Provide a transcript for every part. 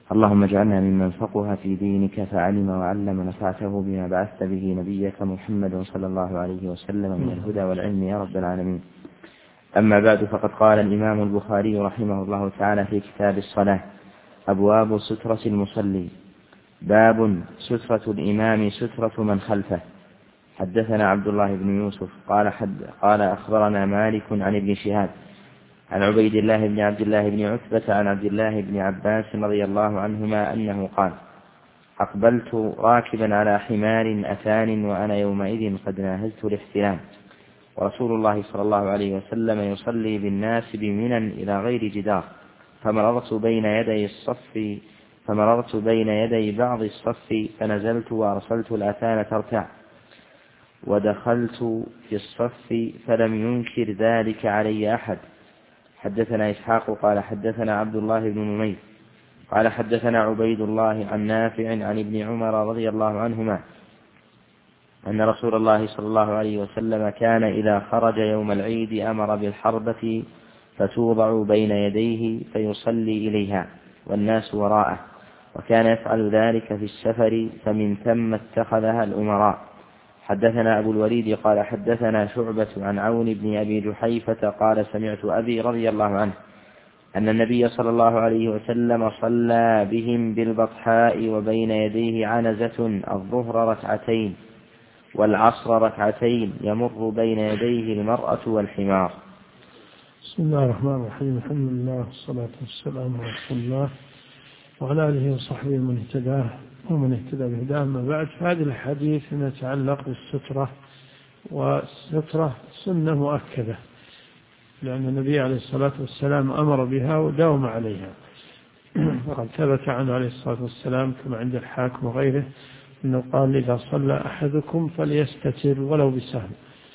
اللهم اجعلنا ممن فقه في دينك فعلم وعلم نفعته بما بعثت به نبيك محمد صلى الله عليه وسلم من الهدى والعلم يا رب العالمين. أما بعد، فقد قال الإمام البخاري رحمه الله تعالى في كتاب الصلاة: أبواب سترة المصلي. باب سترة الإمام سترة من خلفه. حدثنا عبد الله بن يوسف قال أخبرنا مالك عن ابن شهاب عن عبيد الله بن عبد الله بن عتبة عن عبد الله بن عباس رضي الله عنهما أنه قال: أقبلت راكبا على حمار أتان وأنا يومئذ قد ناهزت الاحتلام، ورسول الله صلى الله عليه وسلم يصلي بالناس بمنى إلى غير جدار، فمررت بين يدي بعض الصف فنزلت وأرسلت الأتان ترتع، ودخلت في الصف فلم ينكر ذلك علي أحد. حدثنا إسحاق قال حدثنا عبد الله بن نمير قال حدثنا عبيد الله عن نافع عن ابن عمر رضي الله عنهما أن رسول الله صلى الله عليه وسلم كان إذا خرج يوم العيد أمر بالحربة فتوضع بين يديه فيصلي إليها والناس وراءه، وكان يفعل ذلك في السفر فمن ثم اتخذها الأمراء. حدثنا أبو الوليد قال حدثنا شعبة عن عون بن أبي جحيفة قال سمعت أبي رضي الله عنه أن النبي صلى الله عليه وسلم صلى بهم بالبطحاء وبين يديه عنزة الظهر ركعتين والعصر ركعتين يمر بين يديه المرأة والحمار. بسم الله الرحمن الرحيم. الحمد لله والصلاة والسلام على رسول الله وعلى آله وصحبه ومن اهتدى بهداه. أما بعد، فهذه الحديث يتعلق بالسترة، والسترة سنة مؤكدة، لأن النبي عليه الصلاة والسلام أمر بها وداوم عليها. وقد ثبت عنه عليه الصلاة والسلام كما عند الحاكم وغيره أنه قال: إذا صلى أحدكم فليستتر ولو بسهم.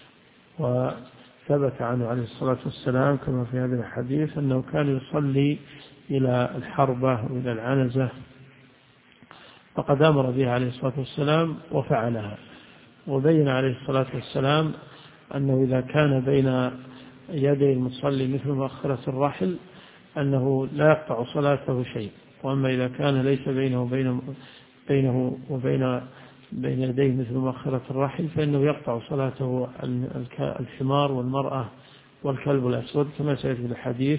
وثبت عنه عليه الصلاة والسلام كما في هذا الحديث أنه كان يصلي إلى الحربة وإلى العنزة، فقد أمر بها عليه الصلاة والسلام وفعلها. وبين عليه الصلاة والسلام أنه إذا كان بين يدي المصلي مثل مؤخرة الرحل أنه لا يقطع صلاته شيء، وأما إذا كان ليس بينه وبين يديه مثل مؤخرة الرحل فإنه يقطع صلاته الحمار والمرأة والكلب الأسود كما سيأتي في الحديث.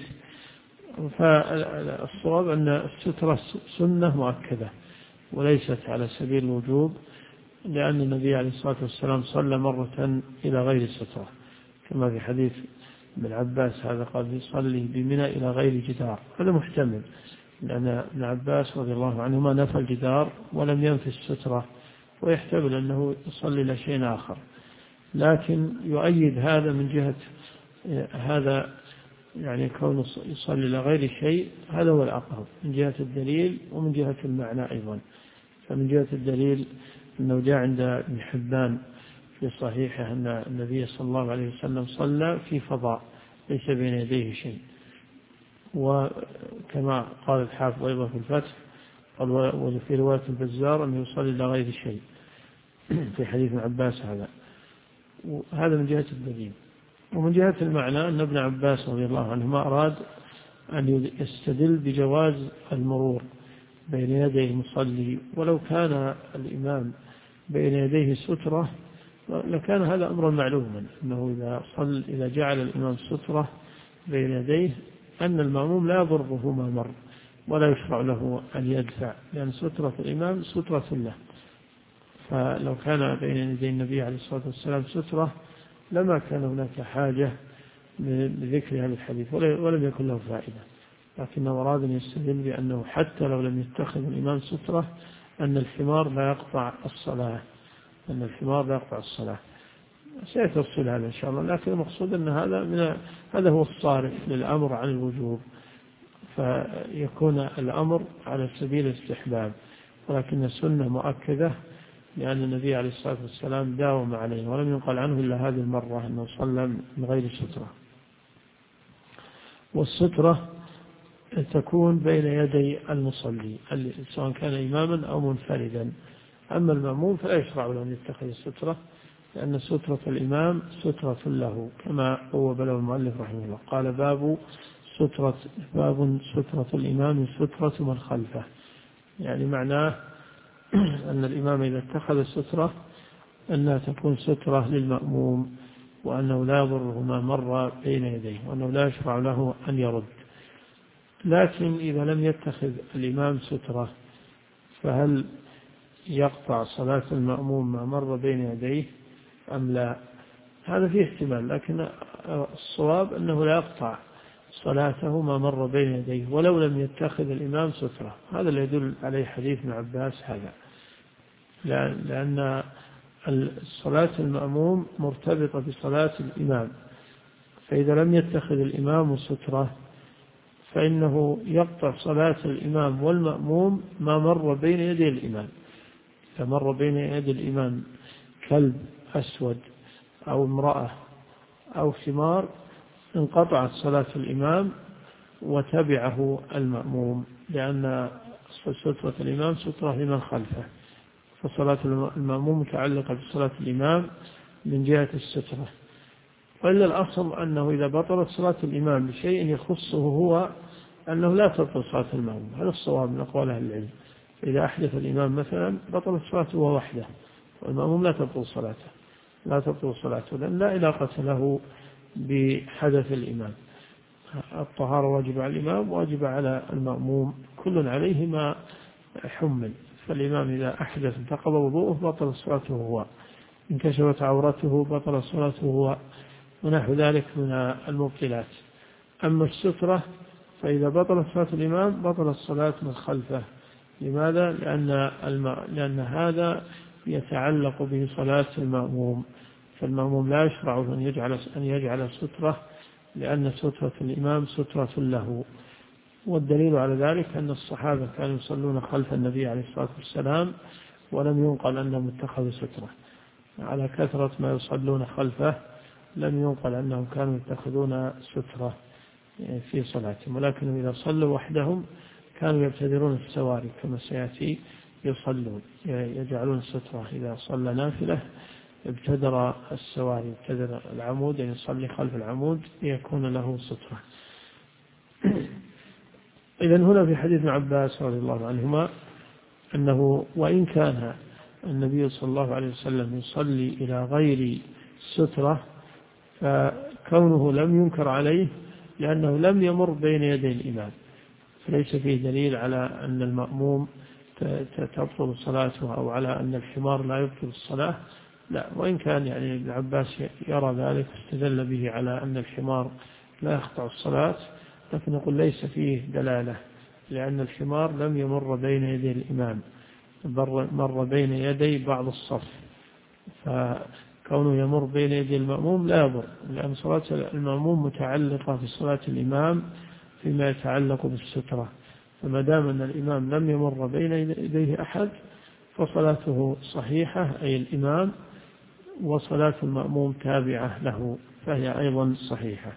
فالصواب أن السترة سنة مؤكدة وليست على سبيل الوجوب، لأن النبي عليه الصلاة والسلام صلى مرة إلى غير سترة كما في حديث ابن عباس، هذا قال يصلي بمنى إلى غير جدار. هذا محتمل، لأن ابن عباس رضي الله عنهما نفى الجدار ولم ينفي السترة، ويحتمل أنه يصلي إلى شيء آخر. لكن يؤيد هذا من جهة هذا، يعني كونه يصلي إلى غير شيء، هذا هو الأقرب من جهة الدليل ومن جهة المعنى أيضا. فمن جهة الدليل أنه جاء عند ابن حبان في صحيحه أن النبي صلى الله عليه وسلم صلى في فضاء ليس بين يديه شيء، وكما قال الحافظ أيضا في الفتح وفي رواية البزار أنه يصلي إلى غير شيء في حديث ابن عباس. هذا من جهة الدليل. ومن جهة المعنى أن ابن عباس رضي الله عنهما أراد أن يستدل بجواز المرور بين يدي المصلي، ولو كان الإمام بين يديه سترة لكان هذا أمرا معلوما، أنه إذا جعل الإمام سترة بين يديه أن المأموم لا يضره ما مر ولا يشرع له أن يدفع، لأن سترة الإمام سترة له. فلو كان بين يدي النبي عليه الصلاة والسلام سترة لما كان هناك حاجة لذكر هذا الحديث ولم يكن له فائدة، لكنه أراد أن يستدل بأنه حتى لو لم يتخذ الإمام سترة أن الحمار لا يقطع الصلاة. سيتفصل هذا إن شاء الله، لكن المقصود أن هذا هو الصارف للأمر عن الوجوب، فيكون الأمر على سبيل الاستحباب، ولكن السنة مؤكدة لأن النبي عليه الصلاة والسلام داوم عليه ولم ينقل عنه إلا هذه المرة أنه صلى من غير سترة. والسترة تكون بين يدي المصلي سواء كان إماما أو منفردا. أما المأموم فلا يشرع له أن يتخذ السترة، لأن سترة الإمام سترة له كما هو بلغ المؤلف رحمه الله. قال باب سترة الإمام سترة من خلفه. يعني معناه أن الإمام إذا اتخذ السترة أنها تكون سترة للمأموم، وأنه لا يضره ما مر بين يديه، وأنه لا يشرع له أن يرد. لكن إذا لم يتخذ الإمام سترة فهل يقطع صلاة المأموم ما مر بين يديه أم لا؟ هذا فيه احتمال، لكن الصواب أنه لا يقطع صلاته ما مر بين يديه ولو لم يتخذ الإمام سترة. هذا اللي يدل عليه حديث ابن عباس هذا، لأن صلاة المأموم مرتبطة بصلاة الإمام، فإذا لم يتخذ الإمام سترة فإنه يقطع صلاة الإمام والمأموم ما مر بين يدي الإمام. فمر بين يدي الإمام كلب أسود أو امرأة أو حمار انقطعت صلاة الإمام وتبعه المأموم، لأن سترة الإمام سترة لمن خلفه، فصلاة المأموم متعلقة بصلاة الإمام من جهة السترة. وإلا الأصل أنه إذا بطلت صلاة الإمام بشيء يخصه هو أنه لا تبطل صلاة المأموم. هذا الصواب من أقوال أهل العلم. إذا أحدث الإمام مثلا بطلت صلاته وهو وحده، والمأموم لا تبطل صلاته لأن لا علاقة له بحدث الإمام. الطهارة واجب على الإمام واجب على المأموم، كل عليه ما حمل. فالإمام إذا أحدث انتقض وضوءه بطل صلاته هو، انكشفت عورته بطل صلاته هو، ونحو ذلك من المبطلات. أما السترة فإذا بطلت صلاة الإمام بطلت الصلاة من خلفه. لماذا؟ لأن هذا يتعلق به صلاة المأموم، فالمأموم لا يشرع أن يجعل سترة، لأن سترة الإمام سترة له. والدليل على ذلك أن الصحابة كانوا يصلون خلف النبي عليه الصلاة والسلام ولم ينقل أنهم اتخذوا سترة. على كثرة ما يصلون خلفه لم ينقل أنهم كانوا يتخذون سترة في صلاتهم، ولكن إذا صلوا وحدهم كانوا يبتدرون السواري كما سيأتي، يجعلون السترة. إذا صلى نافلة ابتدر السواري، ابتدر العمود، يعني يصلي خلف العمود ليكون له سترة. إذن هنا في حديث ابن عباس رضي الله عنهما أنه وإن كان النبي صلى الله عليه وسلم يصلي إلى غير سترة فكونه لم ينكر عليه لأنه لم يمر بين يدي الإمام، فليس فيه دليل على أن المأموم تبطل صلاته أو على أن الحمار لا يبطل الصلاة. لا، وإن كان يعني ابن عباس يرى ذلك استدل به على أن الحمار لا يقطع الصلاة، لكن نقول ليس فيه دلالة، لأن الحمار لم يمر بين يدي الإمام، مر بين يدي بعض الصف، فكونه يمر بين يدي المأموم لا يضر، لأن صلاة المأموم متعلقة بصلاة الإمام فيما يتعلق بالسترة. فما دام أن الإمام لم يمر بين يديه أحد فصلاته صحيحة، أي الإمام، وصلاة المأموم تابعة له فهي أيضا صحيحة.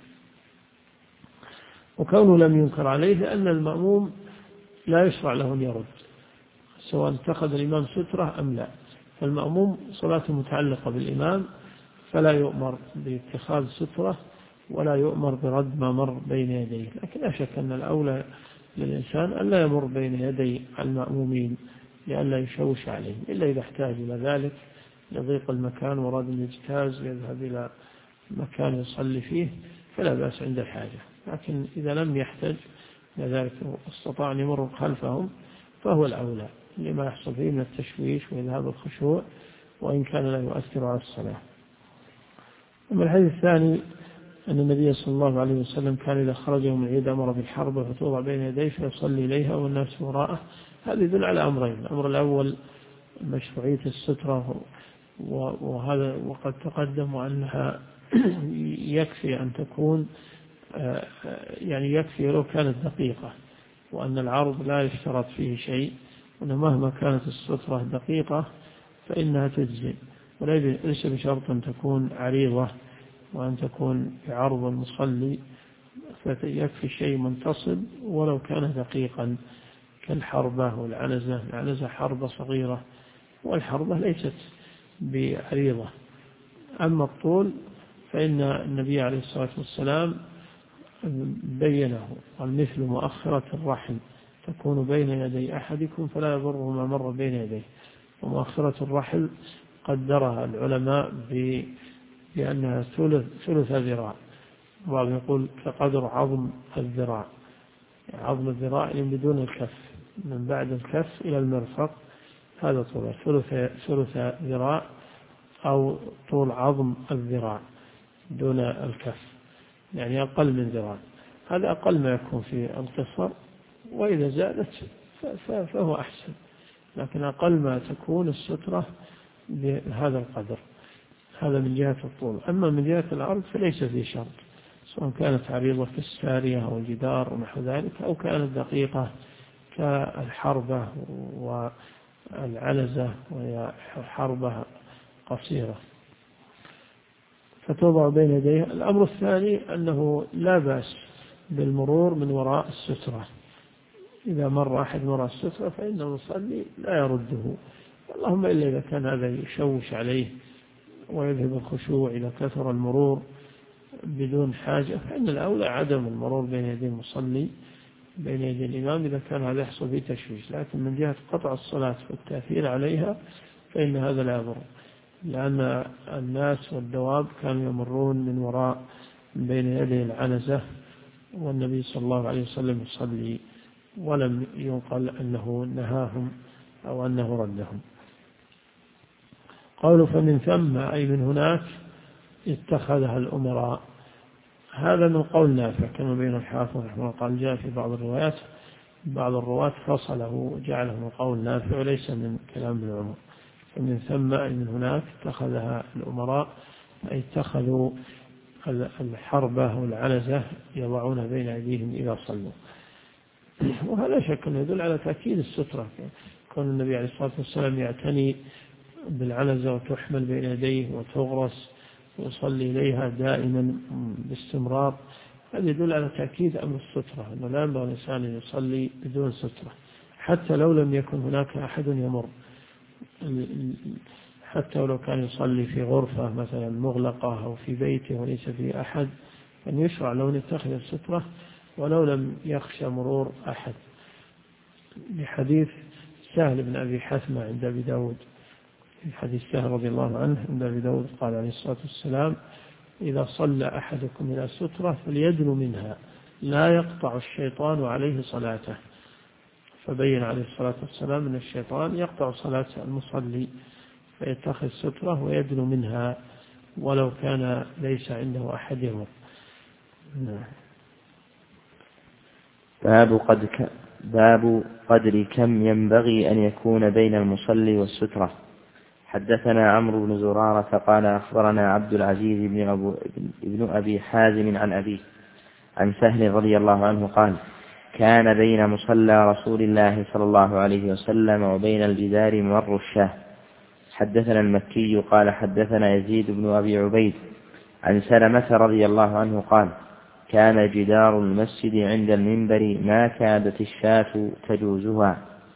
وكونه لم ينكر عليه أن المأموم لا يشرع له أن يرد سواء اتخذ الإمام سترة أم لا، فالمأموم صلاته متعلقة بالإمام فلا يؤمر باتخاذ سترة ولا يؤمر برد ما مر بين يديه. لكن لا شك أن الأولى للإنسان أن لا يمر بين يدي المأمومين لئلا يشوش عليهم، إلا إذا احتاج إلى ذلك لضيق المكان وراد أن يجتاز يذهب إلى مكان يصلي فيه فلا بأس عند الحاجة. لكن إذا لم يحتاج لذلك استطاع أن يمر خلفهم فهو الأولى لما يحصل فيه من التشويش وإذهاب الخشوع، وإن كان لا يؤثر على الصلاة. أما الحديث الثاني أن النبي صلى الله عليه وسلم كان إذا خرج يوم العيد أمر بالحرب فتوضع بين يديه فيصلي إليها والناس وراءه. هذا يدل على أمرين: الأمر الأول مشروعية السترة، وهذا وقد تقدم أنها يكفي أن تكون يعني يكفي لو كانت دقيقة، وأن العرض لا يشترط فيه شيء، وأن مهما كانت السترة دقيقة فإنها تجزي، وليس بشرط أن تكون عريضة وأن تكون بعرض المصلي، فيكفي شيء منتصب ولو كان دقيقا كالحربة والعنزة. العنزة حربة صغيرة والحربة ليست بعريضة. أما الطول فإن النبي عليه الصلاة والسلام بينه، والمثل مؤخرة الرحل، تكون بين يدي أحدكم فلا يضره ما مر بين يديه. ومؤخرة الرحل قدرها العلماء بأنها ثلث ذراع، بعضهم يقول كقدر عظم الذراع، عظم الذراع يعني بدون الكف، من بعد الكف إلى المرفق هذا طول ثلث ذراع، أو طول عظم الذراع دون الكف، يعني أقل من ذراع. هذا أقل ما يكون في القصر، وإذا زادت فهو أحسن، لكن أقل ما تكون السترة بهذا القدر. هذا من جهة الطول. أما من جهة العرض فليس في شرط، سواء كانت عريضة كالسارية أو الجدار ونحو ذلك، أو كانت دقيقة كالحربة والعنزة وهي حربة قصيرة فتوضع بين يديه. الأمر الثاني أنه لا بأس بالمرور من وراء السترة، إذا مر أحد وراء السترة فإن المصلي لا يرده، اللهم إلا إذا كان هذا يشوش عليه ويذهب الخشوع إذا كثر المرور بدون حاجة، فإن الأولى عدم المرور بين يدي المصلي بين يدي الإمام إذا كان هذا يحصل فيه تشويش. لكن من جهة قطع الصلاة والتأثير عليها فإن هذا لا يضر، لأن الناس والدواب كانوا يمرون من وراء بين يدي العنزة، والنبي صلى الله عليه وسلم يصلي ولم ينقل أنه نهاهم أو أنه ردهم. قالوا فمن ثم أي من هناك اتخذها الأمراء. هذا من قول نافع كما بين الحافظ رحمه الله، قال جاء في بعض الروايات بعض الرواة فصله وجعله من قول نافع وليس من كلام ابن عمر. فمن ثم أي من هناك اتخذها الأمراء، أي اتخذوا الحربة والعنزة يضعون بين أيديهم إذا صلوا. وهذا شك أنه يدل على تأكيد السترة، كون النبي عليه الصلاة والسلام يعتني بالعنزة وتحمل بين يديه وتغرس ويصلي إليها دائما باستمرار، هذا يدل على تأكيد أمر السترة، أنه لا ينبغي الإنسان أن يصلي بدون سترة حتى لو لم يكن هناك أحد يمر، حتى لو كان يصلي في غرفة مثلا مغلقة أو في بيته وليس فيه أحد، أن يشرع له أن يتخذ السترة ولو لم يخشى مرور أحد. بحديث سهل بن أبي حثمة عند أبي داود، في حديث سهل رضي الله عنه عند أبي داود قال عليه الصلاة والسلام إذا صلى أحدكم إلى سترة فليدنو منها لا يقطع الشيطان عليه صلاته. فبين عليه الصلاة والسلام أن الشيطان يقطع صلاة المصلي، فيتخذ سترة ويدنو منها ولو كان ليس عنده أحد يمر. باب قدر كم ينبغي أن يكون بين المصلي والسترة. حدثنا عمرو بن زرارة قال أخبرنا عبد العزيز بن أبي حازم عن أبيه عن سهل رضي الله عنه قال كان بين مصلى رسول الله صلى الله عليه وسلم وبين الجدار ممر الشاه. حدثنا المكي قال حدثنا يزيد بن أبي عبيد عن سلمة رضي الله عنه قال كان جدار المسجد عند المنبر ما كادت الشاة تجوزها.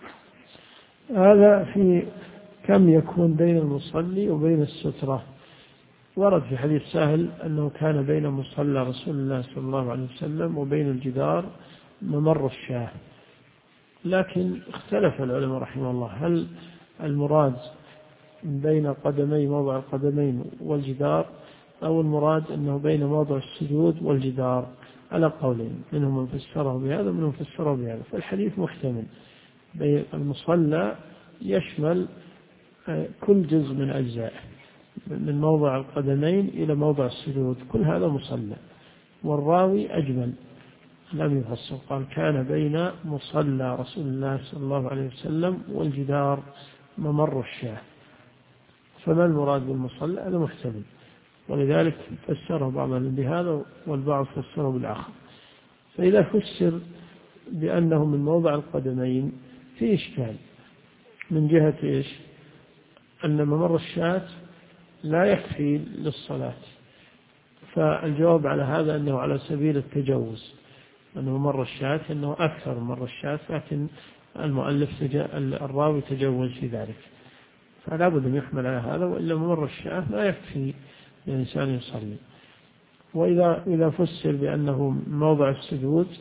هذا في كم يكون بين المصلي وبين السترة. ورد في حديث سهل أنه كان بين مصلى رسول الله صلى الله عليه وسلم وبين الجدار ممر الشاه، لكن اختلف العلماء رحمه الله هل المراد بين قدمي موضع القدمين والجدار، أو المراد أنه بين موضع السجود والجدار، على قولين، منهم من فسره بهذا ومنهم فسره بهذا. فالحديث محتمل، بين المصلى يشمل كل جزء من أجزائه من موضع القدمين إلى موضع السجود، كل هذا مصلى. والراوي أجمل لم يفصل، قال كان بين مصلى رسول الله صلى الله عليه وسلم والجدار ممر الشاه. فما المراد بالمصلى؟ هذا محتمل، ولذلك فسره بعضهم بهذا والبعض فسره بالآخر. فإذا فسر بأنه من موضع القدمين في إشكال من جهة إيش؟ أن ممر الشاة لا يكفي للصلاة، فالجواب على هذا أنه على سبيل التجوز، أنه ممر الشاة أنه أكثر من ممر الشاة، لكن المؤلف الراوي تجوز في ذلك، فلا بد أن يحمل على هذا، وإلا ممر الشاة لا يكفي الإنسان يصلي. وإذا فسر بأنه موضع السجود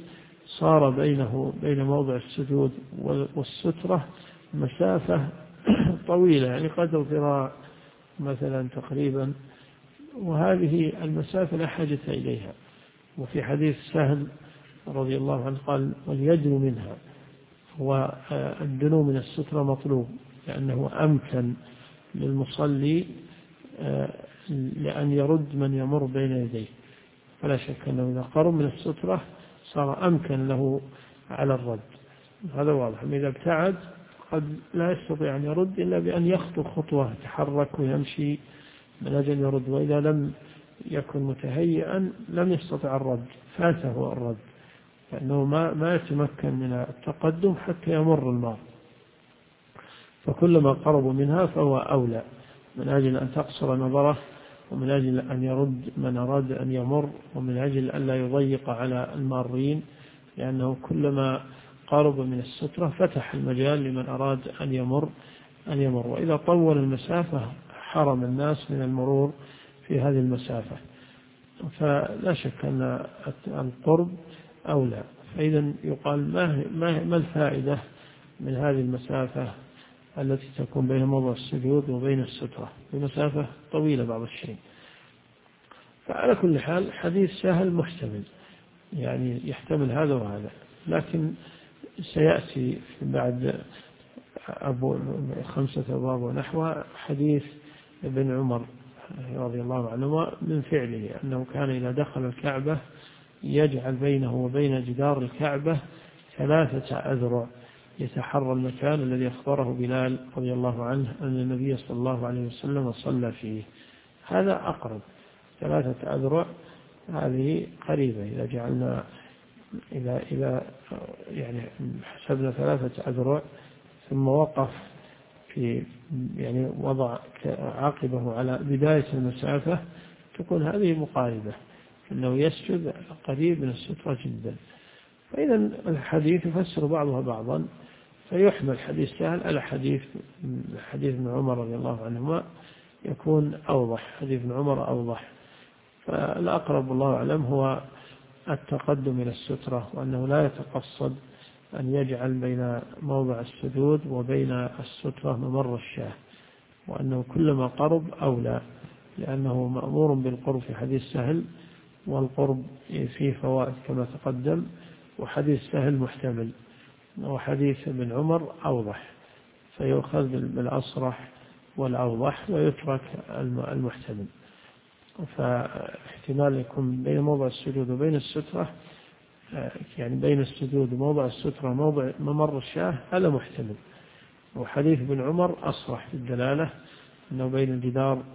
صار بينه بين موضع السجود والسترة مسافة طويلة، يعني قدر ذراع مثلا تقريبا، وهذه المسافة لا حاجة إليها. وفي حديث سهل رضي الله عنه قال وليدنو منها، والدنو من السترة مطلوب لأنه أمكن للمصلي لأن يرد من يمر بين يديه، فلا شك أنه إذا قرب من السترة صار أمكن له على الرد، هذا واضح. إذا ابتعد قد لا يستطيع أن يرد إلا بأن يخطو خطوة، يتحرك ويمشي من أجل يرد، وإذا لم يكن متهيئا لم يستطع الرد، فاته الرد، لأنه ما يتمكن من التقدم حتى يمر الماء. فكلما قربوا منها فهو أولى، من أجل أن تقصر نظره، ومن أجل أن يرد من أراد أن يمر، ومن أجل أن لا يضيق على المارين، لأنه كلما قرب من السترة فتح المجال لمن أراد أن يمر. وإذا طول المسافة حرم الناس من المرور في هذه المسافة، فلا شك أن القرب أولى. فإذا يقال ما الفائدة من هذه المسافة التي تكون بين موضع السجود وبين السترة، بمسافة طويلة بعض الشيء. فعلى كل حال حديث سهل محتمل، يعني يحتمل هذا وهذا، لكن سيأتي بعد 5 أبواب ونحو حديث ابن عمر رضي الله عنهما من فعله أنه كان إذا دخل الكعبة يجعل بينه وبين جدار الكعبة 3 أذرع، يتحرى المكان الذي أخبره بلال رضي الله عنه أن النبي صلى الله عليه وسلم صلى فيه. هذا أقرب، 3 أذرع هذه قريبة. إذا جعلنا إذا يعني حسبنا 3 أذرع ثم وقف في يعني وضع عاقبه على بداية المسافة تكون هذه مقاربة، أنه يسجد قريب من السترة جدا. فإذا الحديث يفسر بعضها بعضا، فيحمل حديث سهل على حديث ابن عمر رضي الله عنهما، يكون أوضح، حديث ابن عمر أوضح. فالأقرب الله أعلم هو التقدم إلى السترة، وأنه لا يتقصد أن يجعل بين موضع السجود وبين السترة ممر الشاة، وأنه كلما قرب أولى، لأنه مأمور بالقرب في حديث سهل، والقرب فيه فوائد كما تقدم، وحديث سهل محتمل، وحديث ابن عمر أوضح، فيؤخذ بالأصرح والأوضح ويترك المحتمل. فاحتمال يكون بين موضع السجود وبين السترة، يعني بين السجود وموضع السترة موضع ممر الشاة، هذا محتمل. وحديث ابن عمر أصرح في الدلالة أنه بين الجدار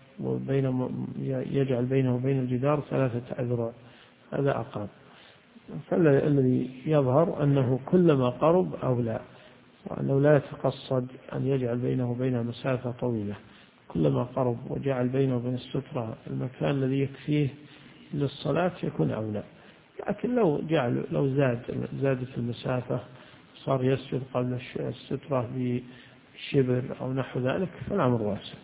يجعل بينه وبين الجدار 3 أذرع، هذا أقرب. فالذي يظهر أنه كلما قرب أولى، وأنه لا يتقصد أن يجعل بينه وبينها مسافة طويلة، كلما قرب وجعل بينه وبين السترة المكان الذي يكفيه للصلاة يكون أولى. لكن لو زادت المسافة صار يسجد قبل السترة بشبر أو نحو ذلك فالأمر واسع.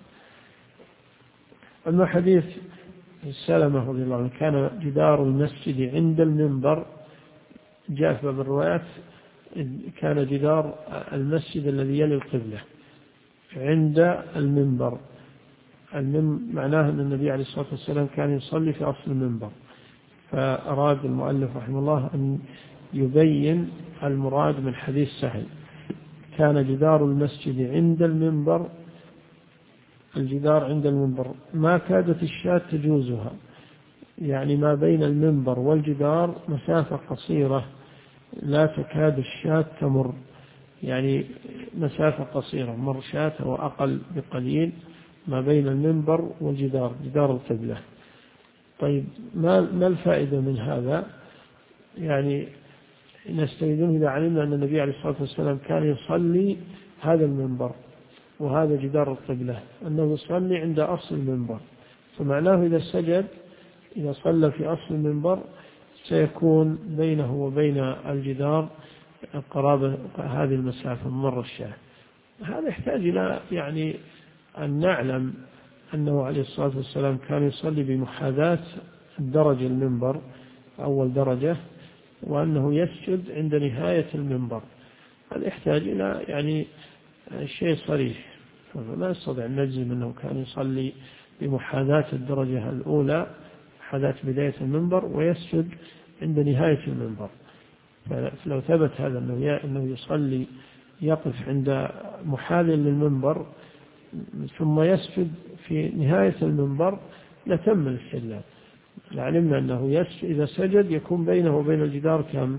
أما حديث سلمة رضي الله عنه كان جدار المسجد عند المنبر، جاء في باب الروايات كان جدار المسجد الذي يلي القبلة عند المنبر، معناه أن النبي عليه الصلاة والسلام كان يصلي في أصل المنبر، فأراد المؤلف رحمه الله أن يبين المراد من حديث سهل. كان جدار المسجد عند المنبر، الجدار عند المنبر ما كادت الشاة تجوزها، يعني ما بين المنبر والجدار مسافة قصيرة لا تكاد الشاة تمر، يعني مسافة قصيرة مر شاة أو أقل بقليل ما بين المنبر والجدار، جدار القبلة. طيب ما الفائدة من هذا؟ يعني نستفيدون إذا علمنا أن النبي عليه الصلاة والسلام كان يصلي هذا المنبر وهذا جدار القبلة، أنه يصلي عند أصل المنبر، فمعناه إذا سجد إذا صلى في أصل المنبر سيكون بينه وبين الجدار قرابة هذه المسافة ممر الشاة. هذا يحتاج إلى يعني أن نعلم أنه عليه الصلاة والسلام كان يصلي بمحاذاة الدرجة المنبر أول درجة، وأنه يسجد عند نهاية المنبر. هذا يحتاج إلى يعني شيء صريح، فلا نستطيع أن نجزم أنه كان يصلي بمحاذاة الدرجة الأولى، محاذاة بداية المنبر، ويسجد عند نهاية المنبر. فلو ثبت هذا أنه يصلي يقف عند محاذ للمنبر ثم يسجد في نهاية المنبر لتم الاستدلال. لعلمنا أنه إذا سجد يكون بينه وبين الجدار كم؟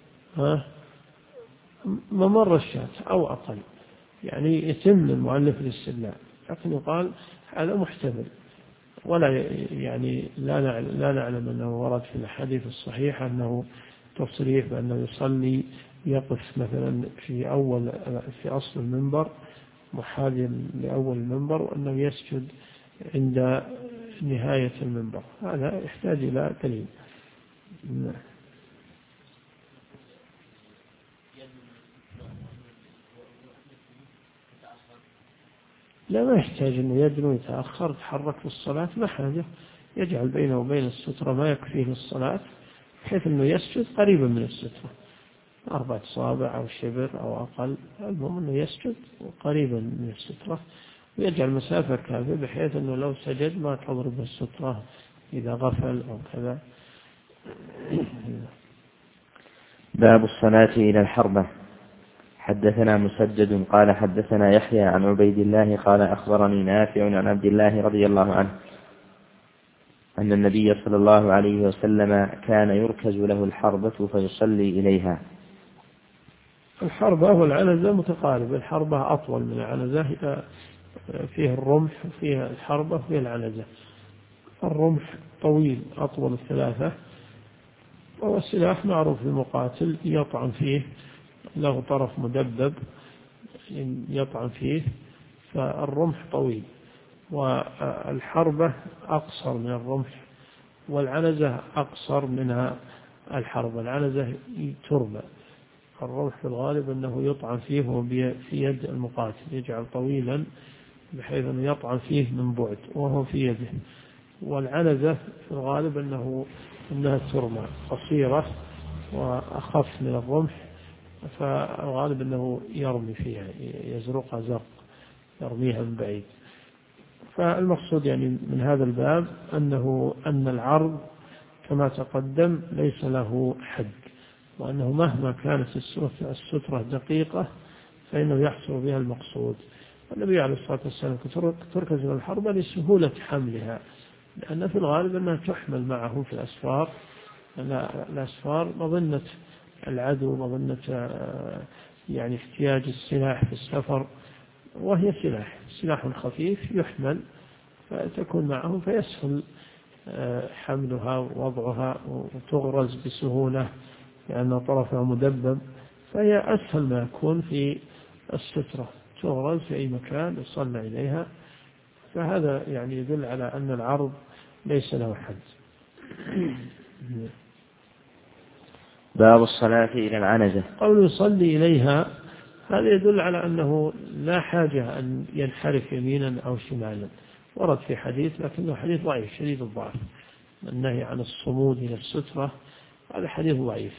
ممر الشاة أو أقل، يعني يتم المؤلف الاستدلال. لكن يقال هذا محتمل، ولا يعني لا نعلم أنه ورد في الحديث الصحيح أنه تصريح بأنه يصلي يقف مثلا في أصل المنبر محاذي لأول المنبر، وأنه يسجد عند نهاية المنبر. هذا يحتاج إلى دليل. لا، ما يحتاج أنه يدنو يتأخر يتحرك في الصلاة، ما حاجة. يجعل بينه وبين السترة ما يكفيه للصلاة، بحيث أنه يسجد قريبا من السترة، 4 أصابع أو شبر أو أقل، المهم أنه يسجد قريبا من السترة، ويجعل مسافة كافية بحيث أنه لو سجد ما تضرب السترة إذا غفل أو كذا. باب الصلاة إلى الحربة. حدثنا مسدد قال حدثنا يحيى عن عبيد الله قال أخبرني نافع عن عبد الله رضي الله عنه أن النبي صلى الله عليه وسلم كان يركز له الحربة فيصلي إليها. الحربة والعنزة متقاربة، الحربة أطول من العنزة، فيها الرمح وفيها الحربة وفيها العنزة. الرمح طويل أطول الثلاثة، وهو السلاح معروف للمقاتل يطعن فيه، له طرف مدبب يطعن فيه، فالرمح طويل. والحربة أقصر من الرمح، والعنزة أقصر منها الحربة. العنزة تربى، الرمح في الغالب أنه يطعن فيه وفي يد المقاتل، يجعل طويلا بحيث أنه يطعن فيه من بعد وهو في يده. والعنزة في الغالب أنها ترمى قصيرة وأخف من الرمح، فالغالب أنه يرمي فيها، يزرقها زرق، يرميها من بعيد. فالمقصود يعني من هذا الباب أن العرض كما تقدم ليس له حد، وأنه مهما كانت السترة دقيقة فإنه يحصل بها المقصود. النبي عليه الصلاة والسلام تركز إلى الحربة لسهولة حملها، لأن في الغالب أنها تحمل معه في الأسفار. الأسفار مظنة العدو، مظنة يعني احتياج السلاح في السفر، وهي سلاح خفيف يحمل، فتكون معه فيسهل حملها ووضعها، وتغرز بسهولة لأن طرفها مدبب، فهي أسهل ما يكون في السترة، تغرز في أي مكان يصلى إليها. فهذا يعني يدل على أن العرض ليس له حد. باب الصلاة إلى العنزة. قول يصلي إليها هذا يدل على أنه لا حاجة أن ينحرف يمينا أو شمالا. ورد في حديث لكنه حديث ضعيف شديد الضعف، النهي عن الصمود إلى السترة، هذا حديث ضعيف.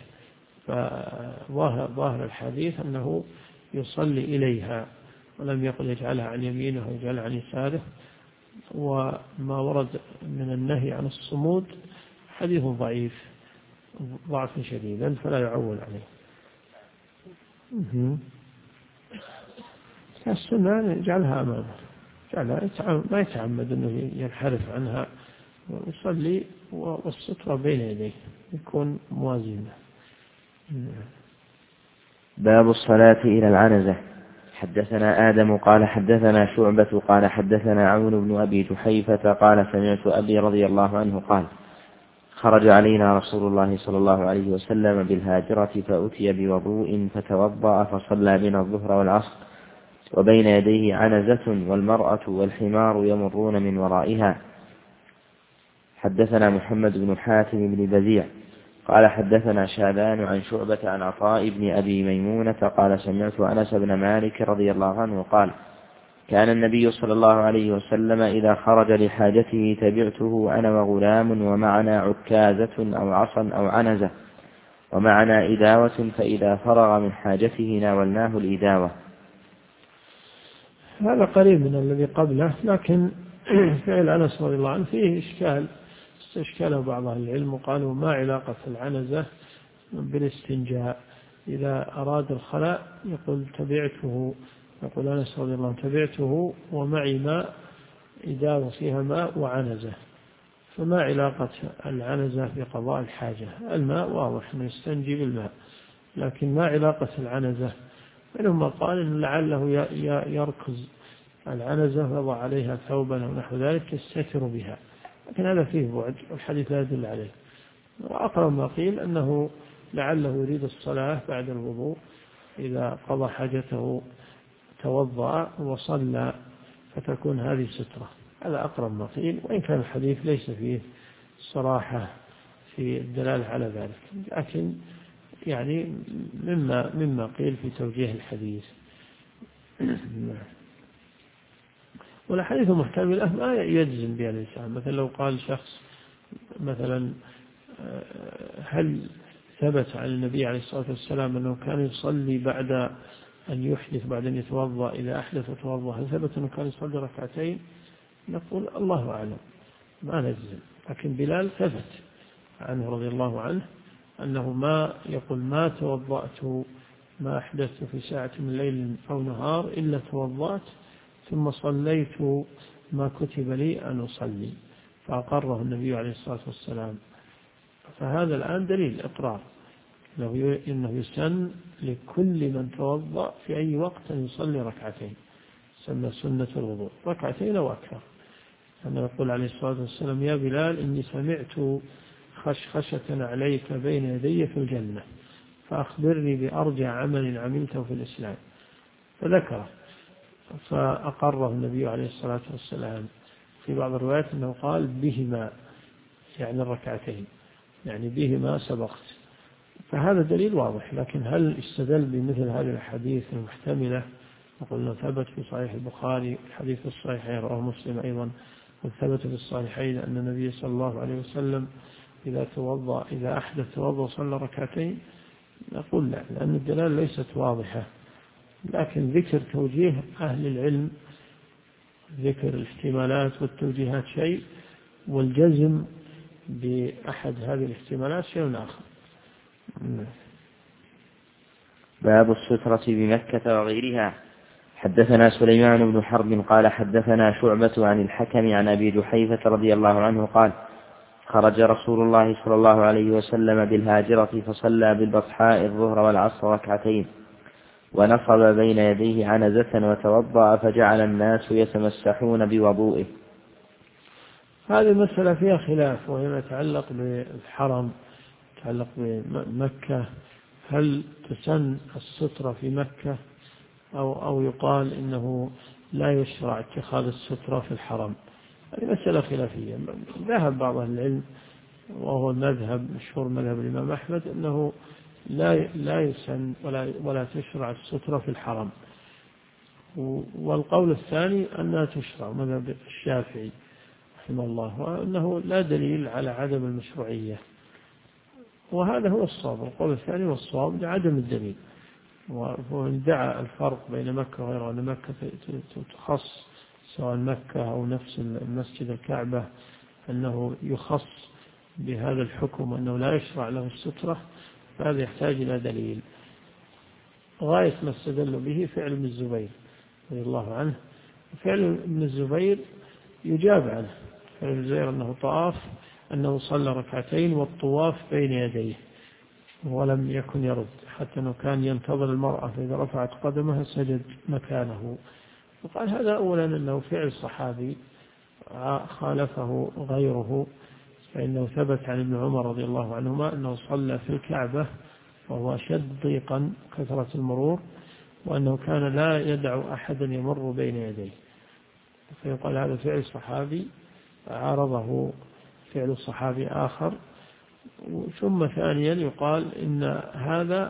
فظاهر الحديث أنه يصلي إليها، ولم يقل يجعلها عن يمينه ويجعلها عن يساره. وما ورد من النهي عن الصمود حديث ضعيف ضعف شديدا، فلا يعول عليه. السنة يجعلها أمامه، ما يتعمد أنه ينحرف عنها ويصلي والسترة بين يديه يكون موازينة. باب الصلاة إلى العنزة. حدثنا آدم قال حدثنا شعبة قال حدثنا عون بن أبي جحيفة قال سمعت أبي رضي الله عنه قال خرج علينا رسول الله صلى الله عليه وسلم بالهاجرة فأتي بوضوء فتوضأ فصلى بنا الظهر والعصر وبين يديه عنزة والمرأة والحمار يمرون من ورائها. حدثنا محمد بن حاتم بن بزيع قال حدثنا شابان عن شعبة عن عطاء بن أبي ميمونة قال سمعت أنس بن مالك رضي الله عنه قال كان النبي صلى الله عليه وسلم إذا خرج لحاجته تبعته أنا وغلام ومعنا عكازة أو عصا أو عنزة ومعنا إداوة فإذا فرغ من حاجته ناولناه الإداوة. هذا قريب من الذي قبله، لكن فعل أنس رضي الله عنه فيه إشكال استشكله بعض أهل العلم وقالوا ما علاقة العنزة بالاستنجاء؟ إذا أراد الخلاء يقول تبعته، يقول أنس رضي الله عنه تبعته ومعي ماء، إداوة فيها ماء وعنزة، فما علاقة العنزة بقضاء الحاجة؟ الماء واضح أنه يستنجي بالماء، لكن ما علاقة العنزة؟ منهم قال إن لعله يركز العنزة ويضع عليها ثوبا أو نحو ذلك يستتر بها، لكن هذا فيه بعد والحديث لا يدل عليه. وأقرب ما قيل أنه لعله يريد الصلاة بعد الوضوء، إذا قضى حاجته توضأ وصلى فتكون هذه سترة. هذا أقرب ما قيل، وإن كان الحديث ليس فيه صراحة في الدلالة على ذلك، لكن يعني مما قيل في توجيه الحديث. والحديث محتملة ما يجزم بها الإنسان. مثلا لو قال شخص مثلا هل ثبت عن النبي عليه الصلاة والسلام أنه كان يصلي بعد أن يحدث، بعد أن يتوضأ، إذا أحدث وتوضأ هل ثبت أنه كان يصلي ركعتين؟ نقول الله أعلم، ما نجزم. لكن بلال ثبت عنه رضي الله عنه أنه ما يقول ما توضأت، ما أحدثت في ساعة من ليل أو نهار إلا توضأت ثم صليت ما كتب لي أن أصلي، فأقره النبي عليه الصلاة والسلام. فهذا الآن دليل إقرار إنه يسن لكل من توضأ في أي وقت أن يصلي ركعتين، سمى سنة الوضوء ركعتين أو أكثر. أنه يقول عليه الصلاة والسلام يا بلال إني سمعت خشخشة عليك بين يدي في الجنة فأخبرني بأرجع عمل عملته في الإسلام، فذكره فأقره النبي عليه الصلاة والسلام. في بعض الروايات أنه قال بهما، يعني الركعتين، يعني بهما سبقت. فهذا دليل واضح. لكن هل استدل بمثل هذه الحديث المحتملة؟ وقلنا ثبت في صحيح البخاري، الحديث في الصحيحين رواه مسلم أيضا، وثبت في الصحيحين أن النبي صلى الله عليه وسلم إذا أحدث توضأ وصلى ركعتين. نقول لا، لأن الدلالة ليست واضحة. لكن ذكر توجيه أهل العلم، ذكر الاحتمالات والتوجيهات شيء، والجزم بأحد هذه الاحتمالات شيء آخر. باب السترة بمكة وغيرها. حدثنا سليمان بن حرب قال حدثنا شعبة عن الحكم عن أبي جحيفة رضي الله عنه قال خرج رسول الله صلى الله عليه وسلم بالهاجرة فصلى بالبطحاء الظهر والعصر ركعتين، ونصب بين يديه عنزة وتوضأ، فجعل الناس يتمسحون بوضوئه. هذه المسألة فيها خلاف، وهي يتعلق بالحرم، يتعلق بمكة. هل تسن السترة في مكة أو يقال إنه لا يشرع اتخاذ السترة في الحرم؟ هذه مسألة خلافية. ذهب بعض أهل العلم، وهو المذهب مشهور مذهب الإمام أحمد، أنه لا يسن ولا تشرع السترة في الحرم. والقول الثاني أنها تشرع، مذهب الشافعي رحمه الله، وأنه لا دليل على عدم المشروعية. وهذا هو الصواب، القول الثاني هو الصواب لعدم الدليل. وإن دعا الفرق بين مكة وغيرها، أن مكة تخص سواء مكة أو نفس المسجد الكعبة، أنه يخص بهذا الحكم أنه لا يشرع له السترة، فهذا يحتاج إلى دليل. غاية ما استدل به فعل ابن الزبير رضي الله عنه. فعل ابن الزبير يجاب عنه، فعل ابن الزبير أنه طاف، أنه صلى ركعتين والطواف بين يديه ولم يكن يرد، حتى أنه كان ينتظر المرأة فإذا رفعت قدمها سجد مكانه. وقال هذا أولا أنه فعل صحابي خالفه غيره، فإنه ثبت عن ابن عمر رضي الله عنهما أنه صلى في الكعبة وهو أشد ضيقا كثرة المرور، وأنه كان لا يدع أحدا يمر بين يديه. فيقال هذا فعل صحابي عارضه فعل صحابي آخر. ثم ثانيا يقال إن هذا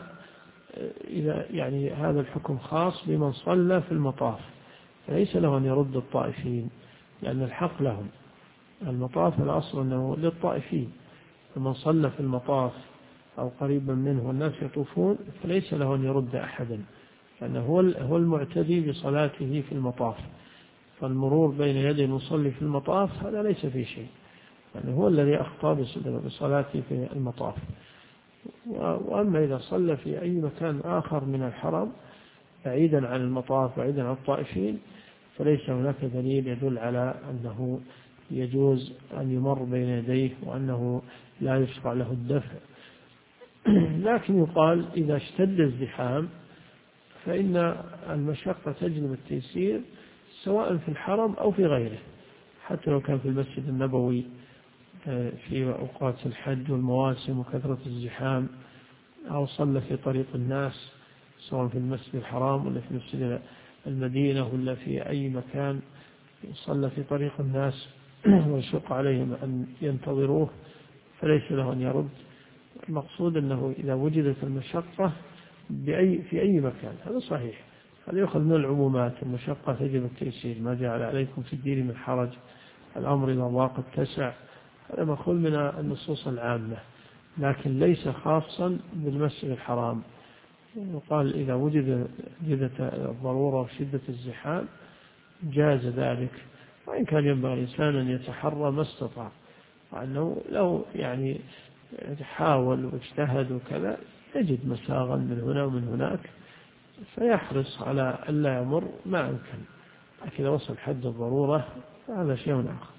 هذا الحكم خاص بمن صلى في المطاف، فليس له أن يرد الطائفين، لأن الحق لهم. المطاف الأصل أنه للطائفين، فمن صلى في المطاف أو قريبا منه والناس يطوفون فليس له أن يرد أحدا، لأنه هو المعتدي بصلاته في المطاف، فالمرور بين يدي المصلي في المطاف هذا ليس فيه شيء، يعني هو الذي أخطأ بصلاته في المطاف. وأما إذا صلى في أي مكان آخر من الحرم بعيدا عن المطاف بعيدا عن الطائفين فليس هناك دليل يدل على أنه يجوز أن يمر بين يديه وأنه لا يشرع له الدفع. لكن يقال إذا اشتد الزحام فإن المشقة تجلب التيسير سواء في الحرم أو في غيره، حتى لو كان في المسجد النبوي في أوقات الحج والمواسم وكثرة الزحام، أو صلى في طريق الناس سواء في المسجد الحرام ولا في مسجد المدينة ولا في أي مكان صلى في طريق الناس ويشق عليهم أن ينتظروه فليس له أن يرد. المقصود أنه إذا وجدت المشقة في أي مكان هذا صحيح، هذا يأخذ من العمومات، المشقة تجب التيسير، ما جعل عليكم في الدين من حرج، الأمر إذا ضاق اتسع، هذا مأخوذ من النصوص العامة، لكن ليس خاصا بالمسجد الحرام. وقال إذا وجدت الضرورة وشدة الزحام جاز ذلك، وإن كان ينبغي الإنسان أن يتحرى ما استطاع، وأنه لو يعني حاول واجتهد وكذا يجد مساغا من هنا ومن هناك فيحرص على ألا يمر ما أمكن، لكن إذا وصل حد الضرورة فهذا شيء آخر.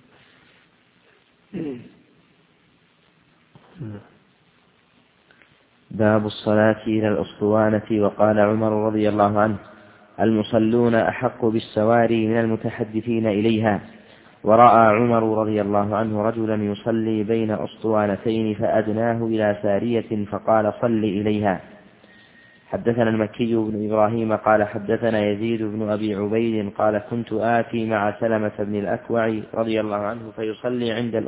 باب الصلاة إلى الأسطوانة. وقال عمر رضي الله عنه: المصلون أحق بالسواري من المتحدثين إليها. ورأى عمر رضي الله عنه رجلا يصلي بين أسطوانتين فأدناه إلى سارية فقال: صل إليها. حدثنا المكي بن إبراهيم قال حدثنا يزيد بن أبي عبيد قال: كنت آتي مع سلمة بن الأكوع رضي الله عنه فيصلي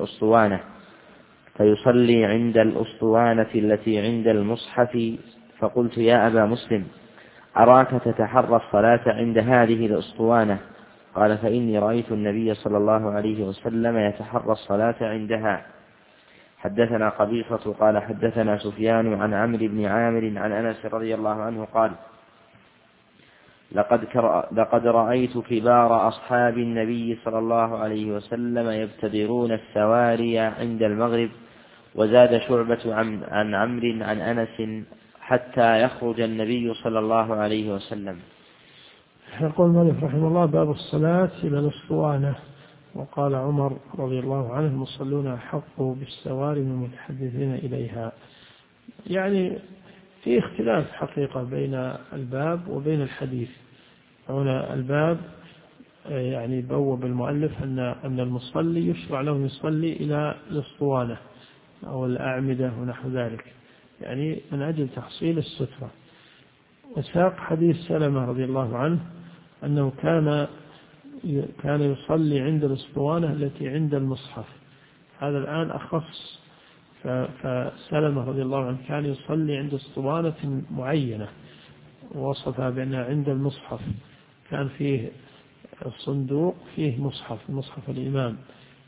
عند الأسطوانة التي عند المصحف، فقلت: يا أبا مسلم، أراك تتحرى الصلاة عند هذه الأسطوانة. قال: فإني رأيت النبي صلى الله عليه وسلم يتحرى الصلاة عندها. حدثنا قبيصة قال حدثنا سفيان عن عمرو بن عامر عن أنس رضي الله عنه قال: لقد رأيت كبار أصحاب النبي صلى الله عليه وسلم يبتدرون السواري عند المغرب. وزاد شعبة عن عمرو عن أنس: حتى يخرج النبي صلى الله عليه وسلم. يقول مالك رحمه الله: باب الصلاة إلى الأسطوانة. وقال عمر رضي الله عنه: المصلون أحق بالسواري من المتحدثين إليها. يعني في اختلاف حقيقة بين الباب وبين الحديث. هنا الباب يعني بوب المؤلف أن المصلي يشرع له يصلي إلى الأسطوانة أو الأعمدة ونحو ذلك، يعني من أجل تحصيل السترة. وساق حديث سلمة رضي الله عنه أنه كان يصلي عند الأسطوانة التي عند المصحف، هذا الآن أخص. فسلمة رضي الله عنه كان يصلي عند أسطوانة معينة ووصفها بأنها عند المصحف، كان فيه الصندوق فيه مصحف الإمام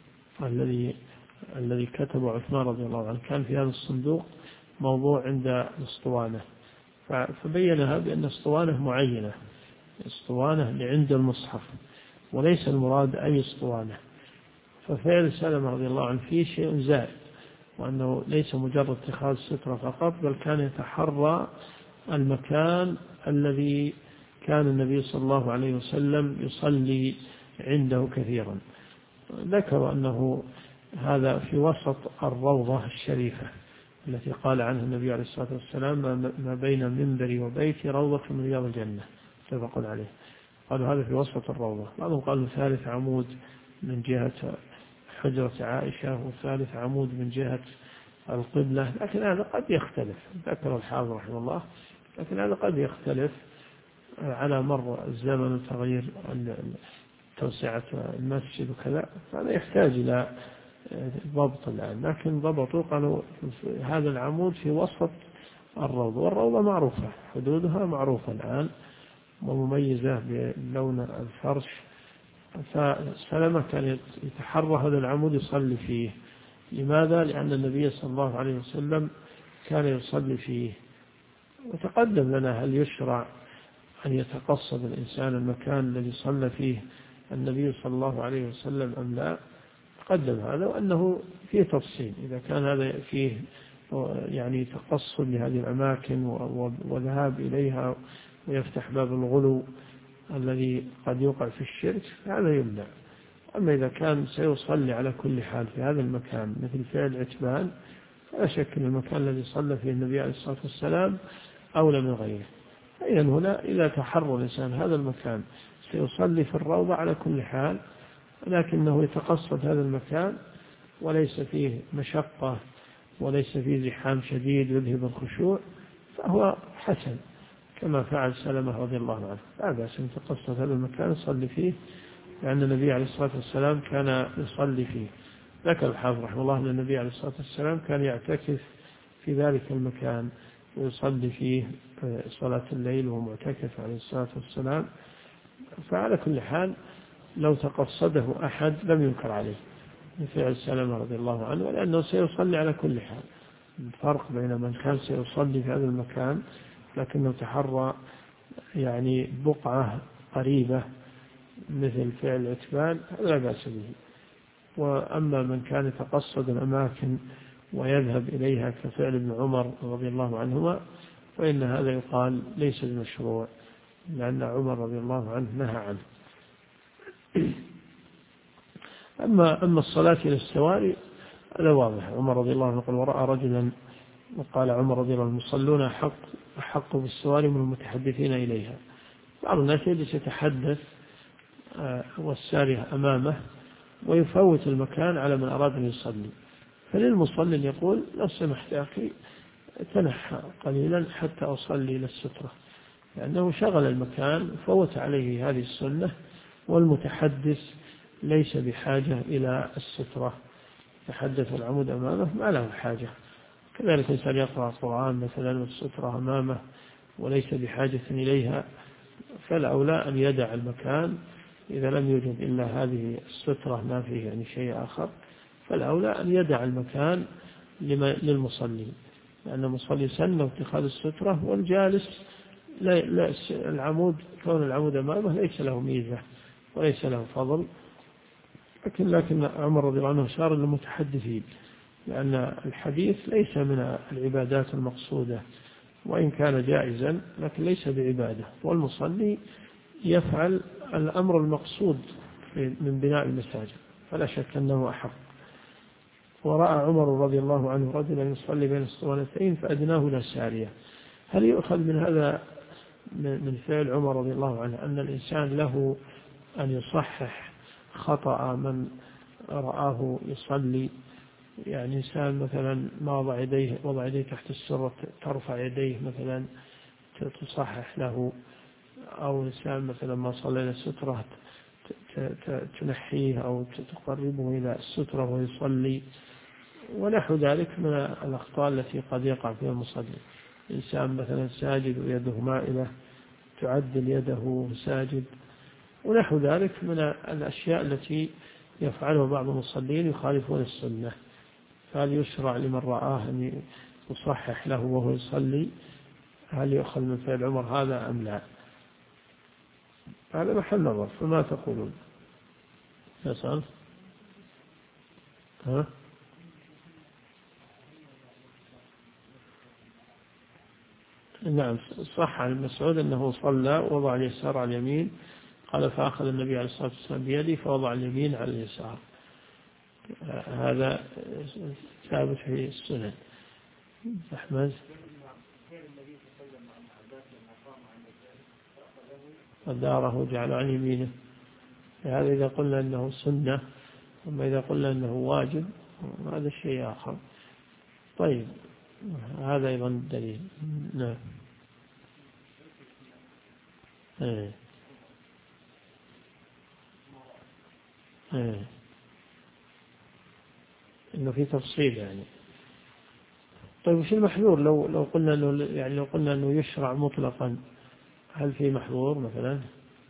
الذي كتبه عثمان رضي الله عنه، كان في هذا الصندوق موضوع عند الأسطوانة، فبينها بأن اسطوانة معينة، اسطوانة لعند المصحف وليس المراد أي اسطوانة. ففعل سلمة رضي الله عنه فيه شيء زائد، وأنه ليس مجرد اتخاذ سترة فقط، بل كان يتحرى المكان الذي كان النبي صلى الله عليه وسلم يصلي عنده كثيرا. ذكر أنه هذا في وسط الروضة الشريفة التي قال عنها النبي عليه الصلاة والسلام: ما بين منبري وبيتي روضة من رياض الجنة، متفق عليه. قالوا هذا في وسط الروضة، بعضهم قالوا ثالث عمود من جهة حجرة عائشة وثالث عمود من جهة القبلة، لكن هذا قد يختلف، ذكر الحافظ رحمه الله، لكن هذا قد يختلف على مر الزمن وتغيير توسعة المسجد وكذا، فهذا يحتاج إلى ضبط الآن، لكن ضبطوا قالوا هذا العمود في وسط الروضة، والروضة معروفة حدودها معروفة الآن ومميزة بلون الفرش. فسلمة كان يتحرى هذا العمود يصلي فيه. لماذا؟ لأن النبي صلى الله عليه وسلم كان يصلي فيه. وتقدم لنا هل يشرع أن يتقصد الإنسان المكان الذي صلى فيه النبي صلى الله عليه وسلم أم لا. تقدم هذا، وأنه فيه تفصيل إذا كان هذا فيه يعني تقصد لهذه الأماكن وذهاب إليها ويفتح باب الغلو الذي قد يوقع في الشرك، هذا يمنع. أما إذا كان سيصلي على كل حال في هذا المكان مثل فعل عتبان، فلا شك أن المكان الذي صلى فيه النبي عليه الصلاة والسلام أولى من غيره. فإذا هنا إذا تحرر الإنسان هذا المكان سيصلي في الروضة على كل حال، لكنه يتقصد هذا المكان وليس فيه مشقة وليس فيه زحام شديد يذهب الخشوع، فهو حسن كما فعل سلمة رضي الله عنه. لا بأس أن يتقصد هذا المكان يصلي فيه، لأن النبي عليه الصلاة والسلام كان يصلي فيه. ذكر الحافظ رحمه الله أن النبي عليه الصلاة والسلام كان يعتكف في ذلك المكان ويصلي فيه صلاة الليل وهو معتكف عليه الصلاة والسلام. فعلى كل حال لو تقصده أحد لم ينكر عليه مثل سلمة رضي الله عنه، لأنه سيصلي على كل حال. الفرق بين من كان سيصلي في هذا المكان لكنه تحرى يعني بقعة قريبة مثل فعل عتبان، لا بأس به. وأما من كان يتقصد الأماكن ويذهب إليها كفعل ابن عمر رضي الله عنهما، فإن هذا يقال ليس بمشروع، لأن عمر رضي الله عنه نهى عنه. أما الصلاة إلى السواري هذا واضح. عمر رضي الله عنه قال ورأى رجلا، وقال عمر رضي الله عنه المصلون أحق بالسواري من المتحدثين إليها. بعض الناس يجلس يتحدث والسارية أمامه ويفوت المكان على من أراد أن يصلي، فللمصلي أن يقول لو سمحت يا أخي تنحى قليلا حتى أصلي إلى السترة، لأنه شغل المكان وفوت عليه هذه السنة، والمتحدث ليس بحاجة إلى السترة، يتحدث العمود أمامه ما له حاجة. كذلك الإنسان يقرأ القرآن مثلا والسترة أمامه وليس بحاجة إليها، فالأولى أن يدع المكان إذا لم يوجد إلا هذه السترة ما فيه يعني شيء آخر، فالأولى أن يدع المكان للمصلي، لأن المصلي سن اتخاذ السترة، والجالس لا العمود كون العمود أمامه ليس له ميزة وليس له فضل. لكن عمر رضي الله عنه أشار للمتحدثين، لأن الحديث ليس من العبادات المقصودة، وإن كان جائزا لكن ليس بعبادة، والمصلي يفعل الأمر المقصود من بناء المساجد، فلا شك أنه أحق. ورأى عمر رضي الله عنه رجلا يصلي بين الصلاتين فأدناه إلى السارية. هل يؤخذ من هذا من فعل عمر رضي الله عنه أن الإنسان له أن يصحح خطأ من رآه يصلي؟ يعني إنسان مثلا ما وضع يديه تحت السرة ترفع يديه مثلا تصحح له، أو إنسان مثلا ما صلى إلى السترة تنحيه أو تقربه إلى السترة ويصلي، ونحو ذلك من الأخطاء التي قد يقع فيها المصلي. إنسان مثلا ساجد ويده مائلة تعدل يده ساجد، ونحو ذلك من الأشياء التي يفعلها بعض المصلين يخالفون السنة. فهل يشرع لمن رآه أن يصحح له وهو يصلي؟ هل يؤخذ من فعل عمر هذا أم لا؟ هذا محل نظر، فما تقولون؟ يسأل نعم، صح عن مسعود أنه صلى وضع اليسار على اليمين، قال فأخذ النبي عليه الصلاة والسلام بيدي فوضع اليمين على اليسار. هذا ثابت في السنن. أحمد وداره جعل عن يمينه، هذا إذا قلنا أنه سنة، أما إذا قلنا أنه واجب هذا شيء آخر. طيب هذا أيضا الدليل. نعم. إنه في تفصيل يعني. طيب وش المحذور لو قلنا إنه يعني لو قلنا إنه يشرع مطلقا، هل في محظور مثلا؟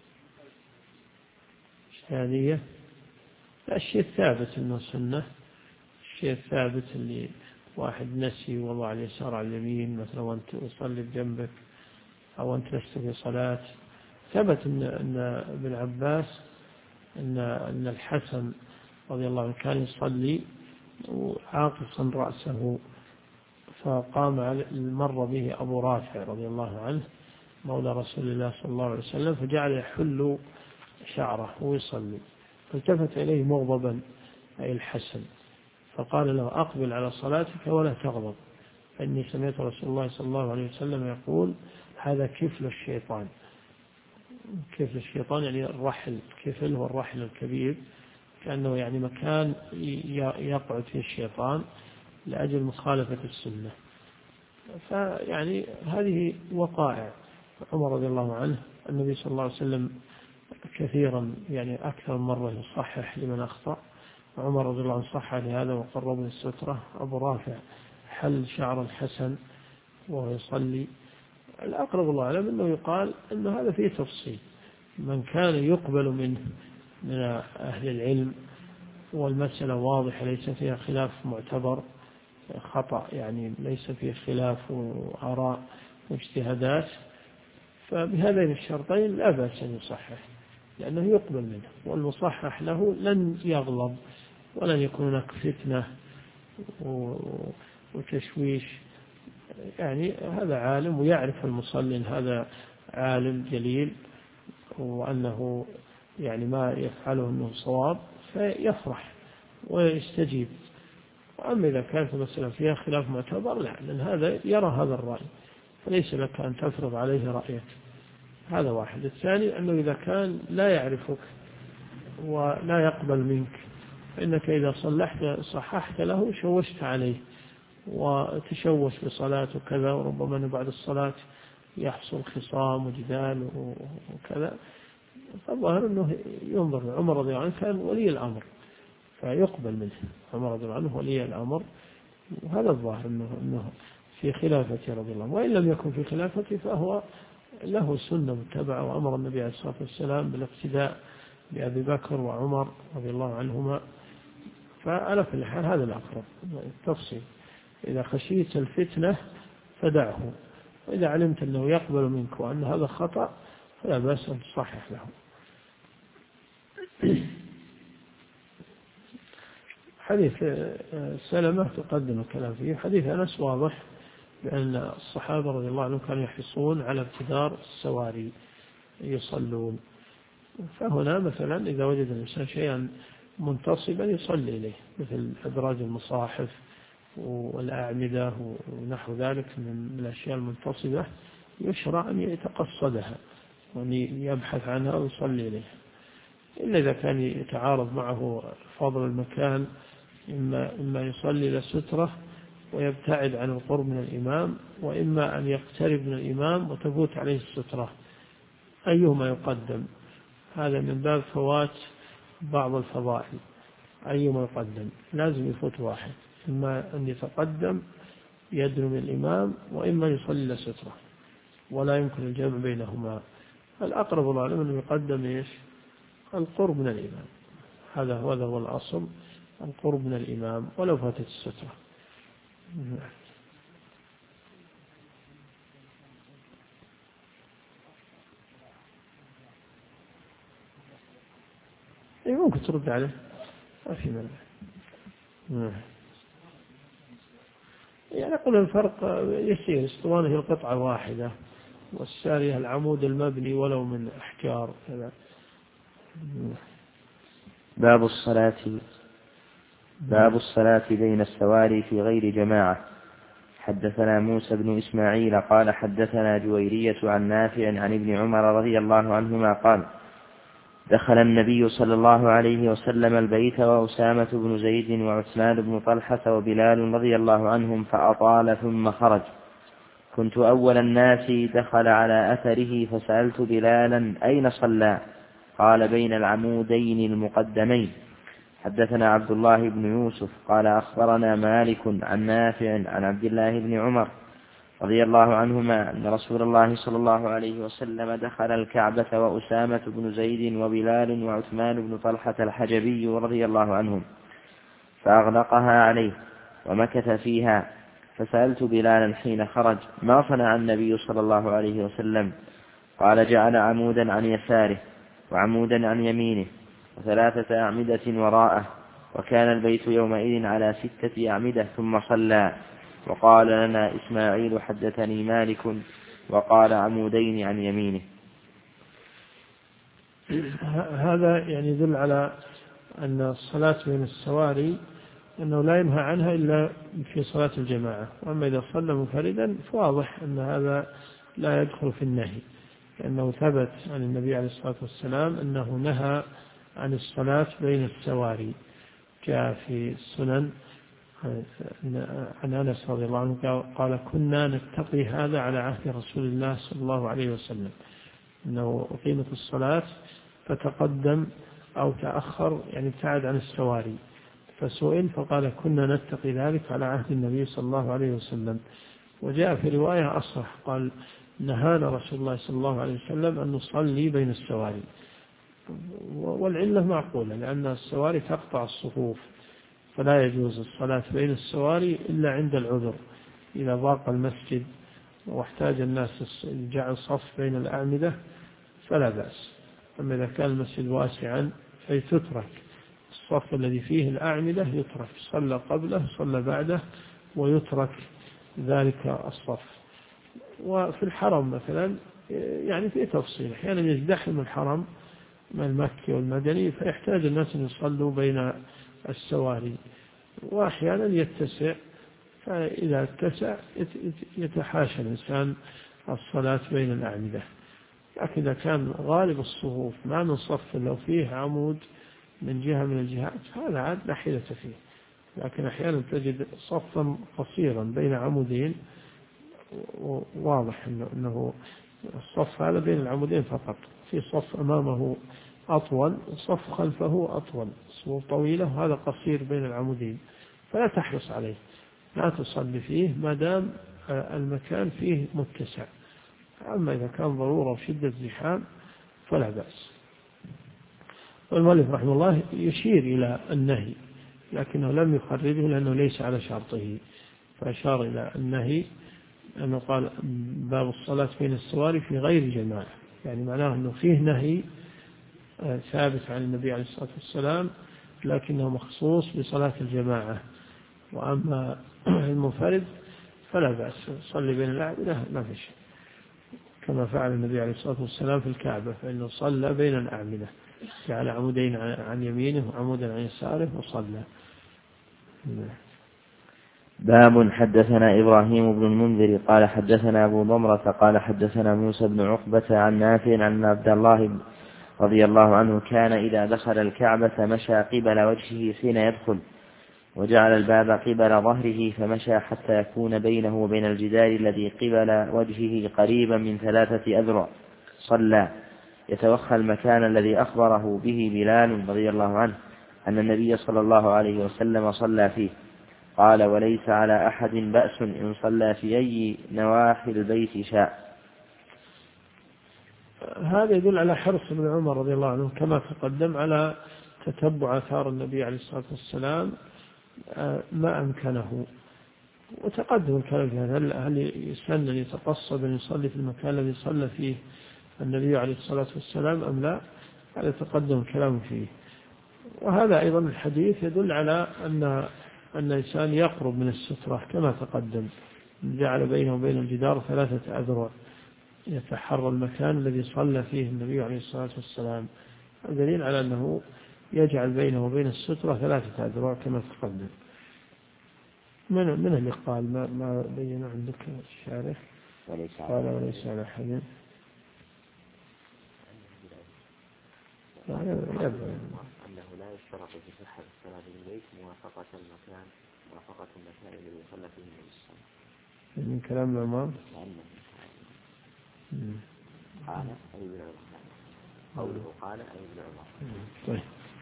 هذه الشيء الثابت إنه سنة، الشيء الثابت اللي واحد نسي وضع اليسار على اليمين مثلا وأنت تصلي بجنبك أو أنت لست في صلاة. ثبت أن ابن عباس أن الحسن رضي الله عنه كان يصلي عاقصا رأسه، فقام مر به أبو رافع رضي الله عنه مولى رسول الله صلى الله عليه وسلم فجعل يحل شعره ويصلي، فالتفت إليه مغضبا أي الحسن فقال له أقبل على صلاتك ولا تغضب، فإني سمعت رسول الله صلى الله عليه وسلم يقول هذا كفل الشيطان. كفل الشيطان يعني الرحل، كفل هو الرحل الكبير، كأنه يعني مكان يقعد فيه الشيطان لأجل مخالفة السنة. فيعني هذه وقائع. عمر رضي الله عنه النبي صلى الله عليه وسلم كثيرا يعني أكثر مرة يصحح لمن أخطأ، عمر رضي الله عنه صح لهذا وقرب السترة. أبو رافع حل شعر الحسن وهو يصلي. الأقرب الله أعلم أنه يقال أن هذا فيه تفصيل، من كان يقبل منه من أهل العلم والمسألة واضحة ليس فيها خلاف معتبر خطأ، يعني ليس فيه خلاف وآراء واجتهادات، فبهذين الشرطين لا بأس أن يصحح لأنه يقبل منه، والمصحح له لن يغلب ولن يكون هناك فتنة وتشويش. يعني هذا عالم ويعرف المصلي أن هذا عالم جليل وأنه يعني ما يفعله أنه صواب فيفرح ويستجيب. وأما إذا كانت المسألة فيها خلاف معتبر لا، لأن هذا يرى هذا الرأي فليس لك أن تفرض عليه رأيك. هذا واحد. الثاني أنه إذا كان لا يعرفك ولا يقبل منك فإنك إذا صححت له شوشت عليه وتشوش بصلاة وكذا، وربما بعد الصلاة يحصل خصام وجدال وكذا. فالظاهر أنه ينظر. عمر رضي الله عنه كان ولي الأمر فيقبل منه، عمر رضي الله عنه ولي الأمر، وهذا الظاهر أنه في خلافته رضي الله عنه. وإن لم يكن في خلافته فهو له سنة متبعة، وأمر النبي عليه الصلاة والسلام بالاقتداء بأبي بكر وعمر رضي الله عنهما. فعلى كل حال هذا الأقرب التفصيل. إذا خشيت الفتنة فدعه، وإذا علمت أنه يقبل منك وأن هذا خطأ فلا بأس أن تصحح له. حديث سلمة تقدم الكلام فيه. حديث أنس واضح بأن الصحابة رضي الله عنهم كانوا يحرصون على ابتدار السواري يصلون. فهنا مثلا إذا وجد الإنسان شيئا منتصبا يصلي إليه مثل أدراج المصاحف والأعمدة ونحو ذلك من الأشياء المنتصبة يشرع أن يتقصدها وأن يبحث عنها ويصلي إليها، إلا إذا كان يتعارض معه فضل المكان، إما يصلي لسترة ويبتعد عن القرب من الإمام، وإما أن يقترب من الإمام وتفوت عليه السترة، أيهما يقدم؟ هذا من باب فوات بعض الفضائل. أيهما يقدم؟ لازم يفوت واحد، إما أن يتقدم يدنو من الإمام، وإما يصلي لسترة، ولا يمكن الجمع بينهما. الأقرب العلم أنه يقدم إيش؟ القرب من الإمام. هذا هو الأصل، القرب من الإمام ولو فاتت السترة. ممكن ترد عليه ما في مانع. يعني أقول الفرق يسير، اسطوانة القطعة واحدة والسارية العمود المبني ولو من أحجار كذا. باب الصلاة بين السواري في غير جماعة. حدثنا موسى بن إسماعيل قال حدثنا جويرية عن نافع عن ابن عمر رضي الله عنهما قال دخل النبي صلى الله عليه وسلم البيت وأسامة بن زيد وعثمان بن طلحة وبلال رضي الله عنهم فأطال ثم خرج. كنت أول الناس دخل على أثره فسألت بلالا أين صلى؟ قال بين العمودين المقدمين. حدثنا عبد الله بن يوسف قال أخبرنا مالك عن نافع عن عبد الله بن عمر رضي الله عنهما أن رسول الله صلى الله عليه وسلم دخل الكعبة وأسامة بن زيد وبلال وعثمان بن طلحة الحجبي رضي الله عنهم فأغلقها عليه، ومكث فيها، فسألت بلالا حين خرج: ما صنع النبي صلى الله عليه وسلم؟ قال: جعل عمودا عن يساره وعمودا عن يمينه وثلاثة أعمدة وراءه، وكان البيت يومئذ على 6 أعمدة، ثم صلى. وقال لنا إسماعيل: حدثني مالك وقال عمودين عن يمينه. هذا يعني يدل على أن الصلاة بين السواري أنه لا ينهى عنها إلا في صلاة الجماعة، وأما إذا صلى منفردا فواضح أن هذا لا يدخل في النهي، لأنه ثبت عن النبي عليه الصلاة والسلام أنه نهى عن الصلاة بين السواري. جاء في السنن عن أنس رضي الله عنه قال: كنا نتقي هذا على عهد رسول الله صلى الله عليه وسلم، أنه أقيمت الصلاة فتقدم أو تأخر، يعني ابتعد عن السواري، فسئل فقال: كنا نتقي ذلك على عهد النبي صلى الله عليه وسلم. وجاء في رواية أصح قال: نهانا رسول الله صلى الله عليه وسلم أن نصلي بين السواري. والعلة معقولة، لأن السواري تقطع الصفوف، فلا يجوز الصلاة بين السواري إلا عند العذر، إذا ضاق المسجد واحتاج الناس جعل صف بين الأعمدة فلا بأس. أما إذا كان المسجد واسعا فيتترك الصف الذي فيه الأعمدة، يترك، صلى قبله صلى بعده ويترك ذلك الصف. وفي الحرم مثلا يعني في تفصيل، أحيانا يزدحم الحرم من المكي والمدني فيحتاج الناس أن يصلوا بين السواري، وأحيانا يتسع، فإذا اتسع يتحاشى الإنسان الصلاة بين الأعمدة. لكن إذا كان غالب الصفوف ما من صف لو فيه عمود من جهة من الجهات هذا عاد لا حيلة فيه، لكن أحيانا تجد صفا قصيرا بين عمودين، واضح أنه الصف هذا بين العمودين فقط، في صف أمامه أطول وصف خلفه أطول، صفوف طويلة وهذا قصير بين العمودين، فلا تحرص عليه، لا تصلي فيه ما دام المكان فيه متسع. أما إذا كان ضرورة وشدة زحام فلا بأس. والمؤلف رحمه الله يشير إلى النهي لكنه لم يخرجه لأنه ليس على شرطه، فأشار إلى النهي أنه قال: باب الصلاة بين السواري في غير جماعة، يعني معناه أنه فيه نهي ثابت عن النبي عليه الصلاة والسلام لكنه مخصوص بصلاة الجماعة، وأما المنفرد فلا بأس، صلي بين الأعمدة ما في شيء، كما فعل النبي عليه الصلاة والسلام في الكعبة، فإنه صلى بين الأعمدة، جعل عمودين عن يمينه وعمودا عن يساره وصلى. باب. حدثنا إبراهيم بن المنذر قال حدثنا أبو ضمرة قال حدثنا موسى بن عقبة عن نافع عن عبد الله رضي الله عنه كان إذا دخل الكعبة مشى قبل وجهه حين يدخل، وجعل الباب قبل ظهره، فمشى حتى يكون بينه وبين الجدار الذي قبل وجهه قريبا من 3 أذرع. صلى، يتوخى المكان الذي أخبره به بلال رضي الله عنه أن النبي صلى الله عليه وسلم صلى فيه. قال: وليس على أحد بأس إن صلى في أي نواحي البيت شاء. هذا يدل على حرص ابن عمر رضي الله عنه كما تقدم على تتبع آثار النبي عليه الصلاة والسلام ما أمكنه. وتقدم الكلام في هذا، هل يسن أن يتقصد أن يصلي في المكان الذي صلى فيه النبي عليه الصلاة والسلام أم لا؟ هذا تقدم الكلام فيه. وهذا أيضا الحديث يدل على أن الإنسان يقرب من السترة كما تقدم، جعل بينه وبين الجدار 3 أذرع، يتحرى المكان الذي صلى فيه النبي عليه الصلاة والسلام، دليل على أنه يجعل بينه وبين السترة 3 أذرع كما تقدم. من اللي قال ما بين عندك الشارح؟ قال: وليس على أحد. أنه لا يشترط في صحة الصلاة في البيت موافقة المكان الذي صلى فيه النبي صلى الله عليه وسلم. من كلام الإمام قال أي ابن عمر، قوله قال أي ابن عمر. طيب،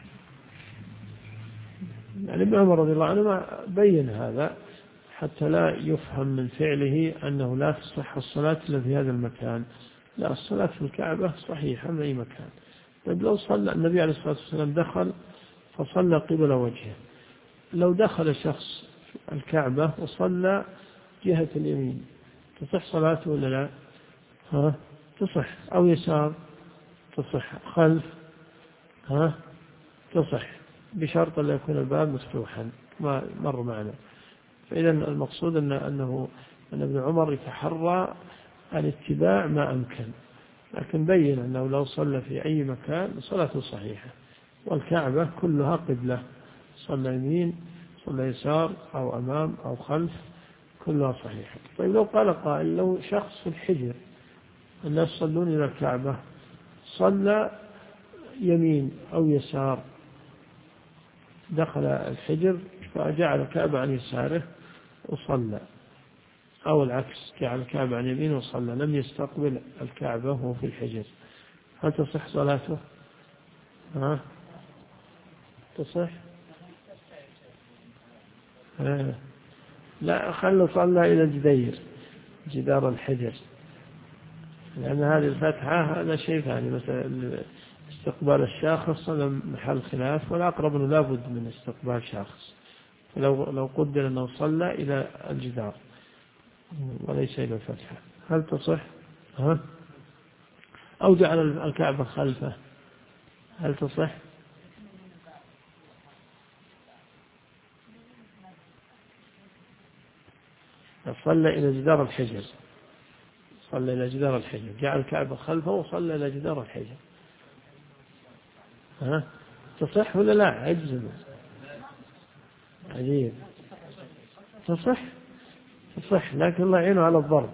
يعني ابن عمر رضي الله عنه بين هذا حتى لا يفهم من فعله أنه لا تصح الصلاة إلا في هذا المكان. لا، الصلاة في الكعبة صحيحة من أي مكان. طيب، لو صلى النبي عليه الصلاة والسلام دخل فصلى قبل وجهه، لو دخل شخص الكعبة وصلى جهة اليمين تصح صلاته ولا لا؟ ها؟ تصح. أو يسار تصح. خلف ها؟ تصح، بشرط أن يكون الباب مفتوحا ما مر معنا. فإذا المقصود أن ابن عمر يتحرى الاتباع ما أمكن، لكن بين أنه لو صلى في أي مكان صلاته صحيحة، والكعبة كلها قبلة، صلى يمين صلى يسار أو أمام أو خلف كلها صحيحة. طيب لو قال قائل لو شخص في الحجر الناس يصلون إلى الكعبة صلى يمين أو يسار، دخل الحجر فجعل الكعبة عن يساره وصلى، أو العكس جعل الكعبة عن يمينه وصلى، لم يستقبل الكعبة وهو في الحجر، هل تصح صلاته؟ ها؟ تصح؟ لا، خلوا صلى إلى الجدير، جدار الحجر، لأن هذه الفتحة هذا شيء ثاني. مثلا استقبال الشاخص هذا محل خلاف، والأقرب أنه لابد من استقبال شاخص، لو قدر أنه صلى إلى الجدار وليس إلى الفتحة هل تصح؟ ها؟ أو جعل الكعبة خلفه هل تصح؟ صلى إلى جدار الحجر، صلى إلى جدار الحجر، جعل الكعبة خلفه وصلى إلى جدار الحجر، ها؟ تصح ولا لا؟ عجز عجيب. تصح لكن الله يعينه على الضرب،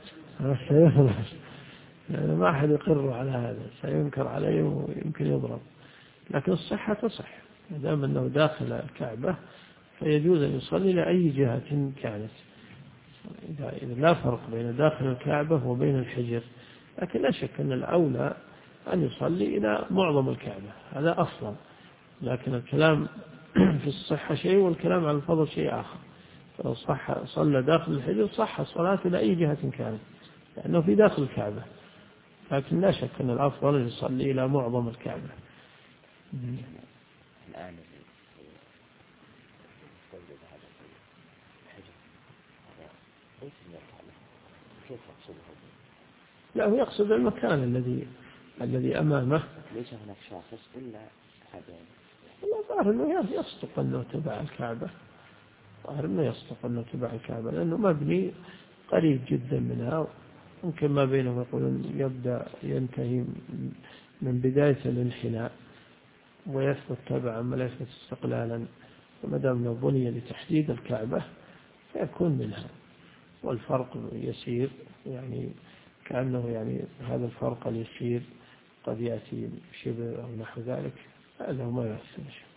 يعني ما أحد يقر على هذا، سينكر عليه ويمكن يضرب، لكن الصحة تصح ما دام أنه داخل الكعبة فيجوز أن يصلي لأي جهة كانت، إذا لا فرق بين داخل الكعبة وبين الحجر، لكن لا شك أن الأولى أن يصلي إلى معظم الكعبة، هذا أفضل، لكن الكلام في الصحة شيء والكلام على الفضل شيء آخر. فلو صلى داخل الحجر صح الصلاة إلى أي جهة كانت لأنه في داخل الكعبة، لكن لا شك أن الأفضل أن يصلي إلى معظم الكعبة. الآن كيف يقصده؟ لا، هو يقصد المكان الذي أمامه. ليس هناك شاخص إلا هذا. والله ظاهر أنه يصدق أنه تبع الكعبة، لأنه مبني قريب جدا منها، ممكن ما بينهم يقولون يبدأ ينتهي من بداية الانحناء ويثبت تبعا ما يثبت استقلالا، وما دام لو بني لتحديد الكعبة فيكون منها، والفرق يسير، يعني كأنه يعني هذا الفرق اليسير قد يأتي شبه أو نحو ذلك، هذا ما يحسن شيء.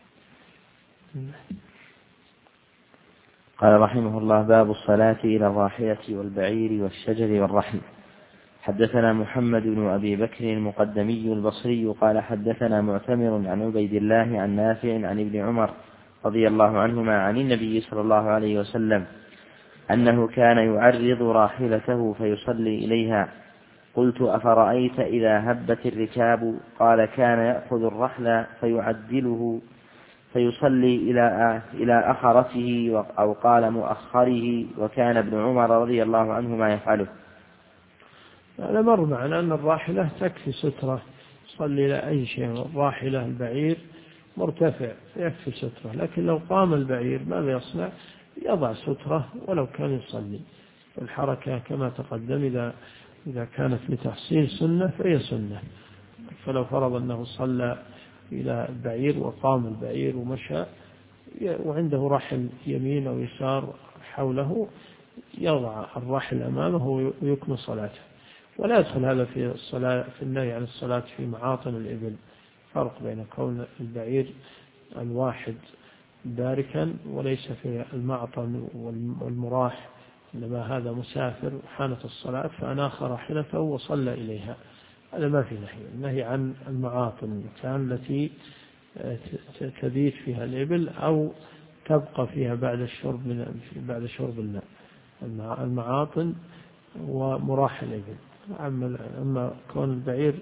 قال رحمه الله: باب الصلاة إلى الراحلة والبعير والشجر والرحل. حدثنا محمد بن أبي بكر المقدمي البصري قال حدثنا معتمر عن عبيد الله عن نافع عن ابن عمر رضي الله عنهما عن النبي صلى الله عليه وسلم أنه كان يعرض راحلته فيصلي إليها. قلت: أفرأيت إذا هبت الركاب؟ قال: كان يأخذ الرحل فيعدله فيصلي إلى أخرته أو قال مؤخره، وكان ابن عمر رضي الله عنهما يفعله. هذا مر معنا أن الراحلة تكفي سترة، صلي إلى أي شيء، الراحلة البعير مرتفع يكفي سترة، لكن لو قام البعير ماذا يصنع؟ يضع سترة ولو كان يصلي. الحركة كما تقدم إذا كانت لتحصيل سنة فهي سنة، فلو فرض أنه صلى إلى البعير وقام البعير ومشى وعنده رحل يمين أو يسار حوله، يضع الرحل أمامه ويكمل صلاته، ولا يدخل هذا في الصلاة في النهي عن الصلاة في معاطن الإبل. فرق بين كون البعير الواحد باركا وليس في المعطن والمراح، إنما هذا مسافر وحانت الصلاة فأناخ راحلته وصلى إليها، هذا ما في النهي عن المعاطن، المكان التي تبيت فيها الإبل أو تبقى فيها بعد شرب الماء، المعاطن ومراح الإبل. أما كون البعير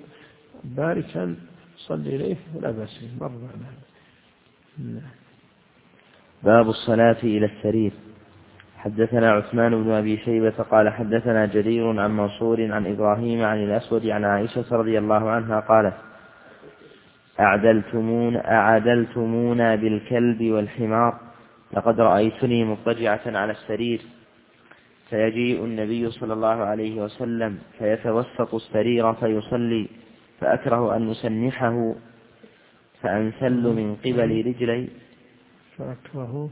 باركا صلي إليه لا بأس به، مر معنا. باب الصلاة إلى السرير. حدثنا عثمان بن أبي شيبة قال حدثنا جرير عن منصور عن إبراهيم عن الأسود عن عائشة رضي الله عنها قالت أعدلتمونا بالكلب والحمار لقد رأيتني مضطجعة على السرير فيجيء النبي صلى الله عليه وسلم فيتوسط السرير فيصلي فأكره أن نسنحه فأنسل من قبل رجلي. فأكره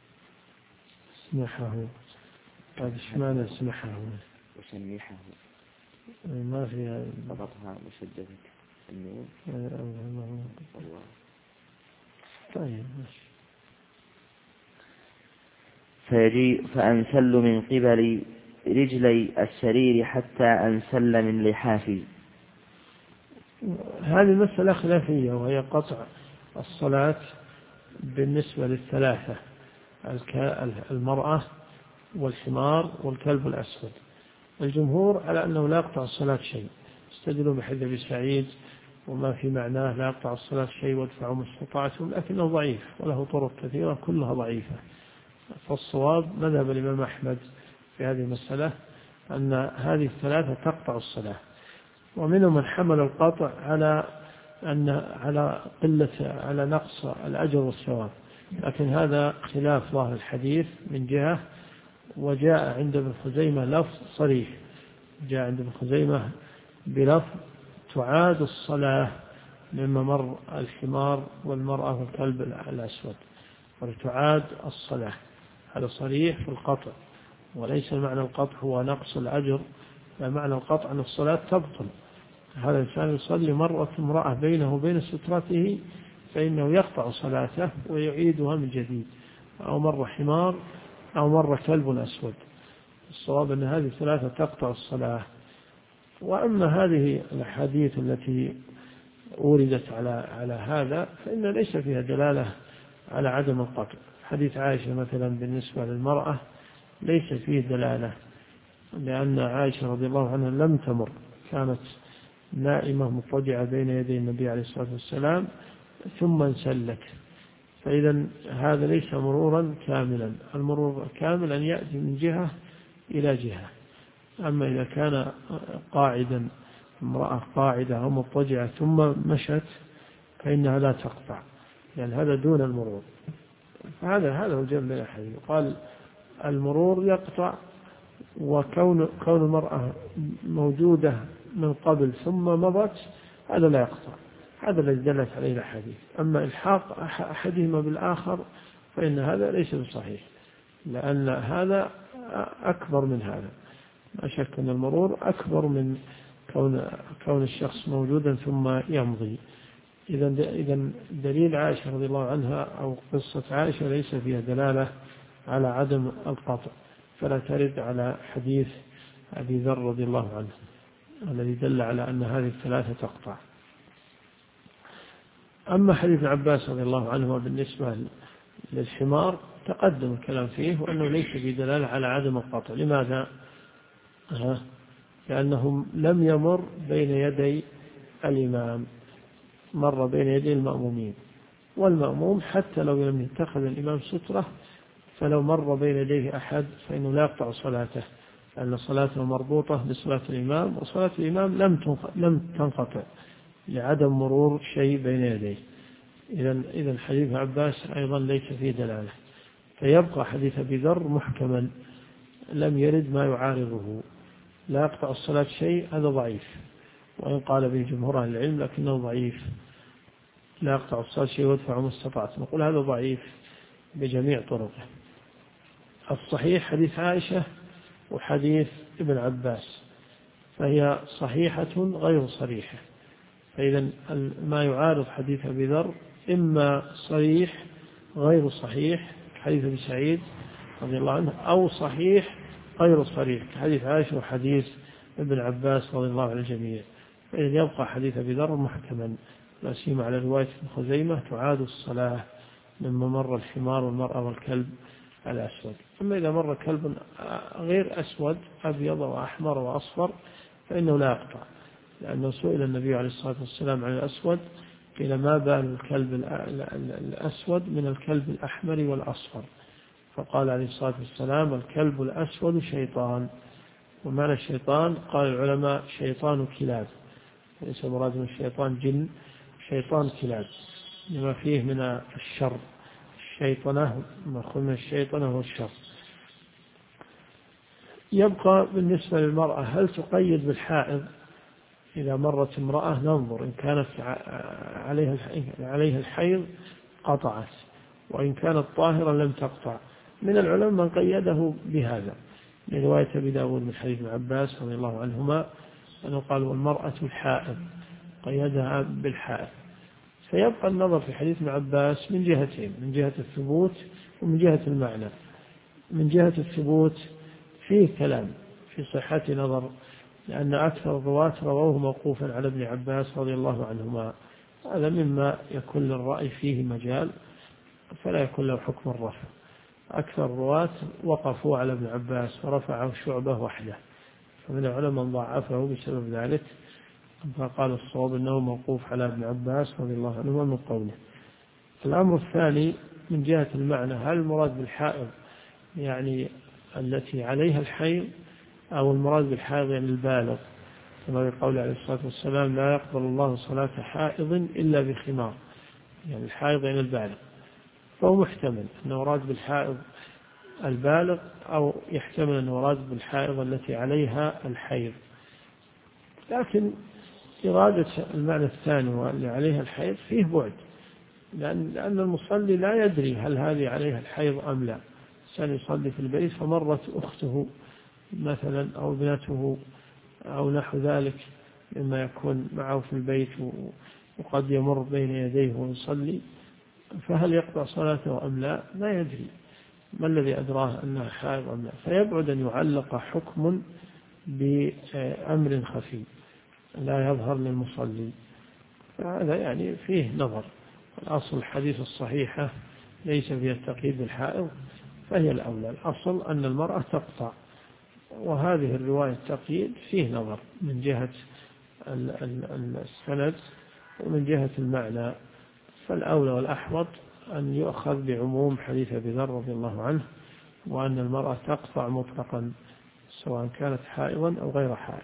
سنحه. هذا اشمعنى سنحه وسنحه ما فيها ضبطها مشددة النون. طيب فيجيء فأنسل من قبل رجلي السرير حتى أنسل من لحافي. هذه مسألة خلافية وهي قطع الصلاة بالنسبة للثلاثة: المرأة والحمار والكلب الأسود. الجمهور على أنه لا يقطع الصلاة شيء، استدلوا بحديث أبي سعيد وما في معناه لا يقطع الصلاة شيء وادفعوا ما استطعتم، لكنه ضعيف وله طرق كثيرة كلها ضعيفة. فالصواب مذهب الإمام أحمد في هذه المسألة أن هذه الثلاثة تقطع الصلاة، ومنهم من حمل القطع على نقص الأجر والثواب، لكن هذا خلاف ظاهر الحديث من جهة. وجاء عند ابن خزيمة لفظ صريح، جاء عند ابن خزيمة بلفظ تعاد الصلاة من ممر الحمار والمرأة والكلب الأسود، وتعاد الصلاة. هذا صريح في القطع، وليس معنى القطع هو نقص الأجر، لا، معنى القطع أن الصلاة تبطل. هذا الإنسان يصلي مرة امرأة بينه وبين سترته فإنه يقطع صلاته ويعيدها من جديد، أو مرة حمار أو مرة كلب أسود. الصواب أن هذه الثلاثة تقطع الصلاة. وأما هذه الأحاديث التي أوردت على هذا فإن ليس فيها دلالة على عدم القطع. حديث عائشة مثلا بالنسبة للمرأة ليس فيه دلالة، لأن عائشة رضي الله عنها لم تمر، كانت نائمة مضطجعة بين يدي النبي عليه الصلاة والسلام ثم انسلت، فإذا هذا ليس مرورا كاملا. المرور كامل أن يأتي من جهة إلى جهة. أما إذا كان قاعدا، امرأة قاعدة أو مضطجعة ثم مشت فإنها لا تقطع، لأن هذا دون المرور. هذا هو جمع الحديث. قال المرور يقطع، وكون المرأة موجودة من قبل ثم مضت هذا لا يقطع. هذا الذي دلت عليه الحديث. أما إلحاق أحدهما بالآخر فإن هذا ليس بصحيح، لأن هذا أكبر من هذا. لا شك أن المرور أكبر من كون الشخص موجودا ثم يمضي. إذا دليل عائشة رضي الله عنها أو قصة عائشة ليس فيها دلالة على عدم القطع، فلا ترد على حديث أبي ذر رضي الله عنه الذي دل على أن هذه الثلاثة تقطع. أما حديث عباس رضي الله عنه بالنسبة للحمار تقدم الكلام فيه، وأنه ليس في دلالة على عدم القطع. لماذا؟ لأنه لم يمر بين يدي الإمام، مر بين يدي المأمومين، والمأموم حتى لو لم يتخذ الإمام سترة فلو مر بين يديه أحد فإنه لا يقطع صلاته، لأن صلاته مربوطة بصلاة الإمام، وصلاة الإمام لم تنقطع لعدم مرور شيء بين يديه. إذن حديث عباس أيضا ليس فيه دلالة، فيبقى حديث أبي ذر محكما لم يرد ما يعارضه. لا يقطع الصلاة شيء، هذا ضعيف، وإن قال به جمهور أهل العلم لكنه ضعيف. لا يقطع الصلاة شيء وادفعوا ما استطعتم، نقول هذا ضعيف بجميع طرقه. الصحيح حديث عائشة وحديث ابن عباس، فهي صحيحة غير صريحة. فإذا ما يعارض حديث أبي ذر إما صريح غير صحيح كحديث أبي سعيد رضي الله عنه، أو صحيح غير صريح كحديث عائشة وحديث ابن عباس رضي الله عن الجميع. فإذا يبقى حديث أبي ذر محكما، لا سيما على رواية ابن خزيمة تعاد الصلاة من ممر الحمار والمرأة والكلب الأسود. أما إذا مر كلب غير أسود، أبيض وأحمر وأصفر، فإنه لا يقطع، لأنه سئل النبي عليه الصلاة والسلام عن الأسود قيل ما بال الكلب الأسود من الكلب الأحمر والأصفر؟ فقال عليه الصلاة والسلام الكلب الأسود شيطان. ومعنى الشيطان قال العلماء شيطان كلاب، ليس مراد من الشيطان جن، شيطان كلاب لما فيه من الشر. الشيطنة مأخوذ من الشيطنة والشر. يبقى بالنسبة للمرأة هل تقيد بالحائض؟ إذا مرت امرأة ننظر إن كانت عليها الحيض قطعت، وإن كانت طاهرة لم تقطع. من العلماء من قيده بهذا لرواية أبي داود من حديث ابن عباس رضي الله عنهما أنه قال والمرأة الحائض، قيدها بالحائض. فيبقى النظر في حديث ابن عباس من جهتين، من جهة الثبوت ومن جهة المعنى. من جهة الثبوت فيه كلام في صحة نظر، لأن أكثر الرواة رووه موقوفا على ابن عباس رضي الله عنهما، هذا مما يكون للرأي فيه مجال فلا يكون له حكم الرفع. أكثر الرواة وقفوا على ابن عباس ورفعه شعبة وحده، فمن العلماء من ضعفه بسبب ذلك، فقال الصواب أنه موقوف على ابن عباس رضي الله عنه من قوله. الأمر الثاني من جهة المعنى، هل المراد بالحائض يعني التي عليها الحيض أو المراد بالحائض يعني البالغ، كما يقول عليه الصلاة والسلام لا يقبل الله صلاة حائض إلا بخمار، يعني الحائض يعني البالغ. فهو محتمل أنه مراد بالحائض البالغ، أو يحتمل أنه مراد بالحائض التي عليها الحيض. لكن إرادة المعنى الثاني واللي عليها الحيض فيه بعد، لأن المصلي لا يدري هل هذه عليها الحيض أم لا. كان يصلي في البيت فمرت أخته مثلا أو ابنته أو نحو ذلك مما يكون معه في البيت وقد يمر بين يديه ويصلي، فهل يقطع صلاته أم لا؟ لا يدري، ما الذي أدراه أنها حائض أم لا؟ فيبعد أن يعلق حكم بأمر خفي لا يظهر للمصلي. فهذا يعني فيه نظر. الأصل الحديث الصحيحة ليس فيها التقييد بالحائض، فهي الأولى. الأصل أن المرأة تقطع، وهذه الرواية التقييد فيه نظر من جهة السند ومن جهة المعنى. فالأولى والأحوط أن يؤخذ بعموم حديث أبي ذر رضي الله عنه، وأن المرأة تقطع مطلقا سواء كانت حائضا أو غير حائض.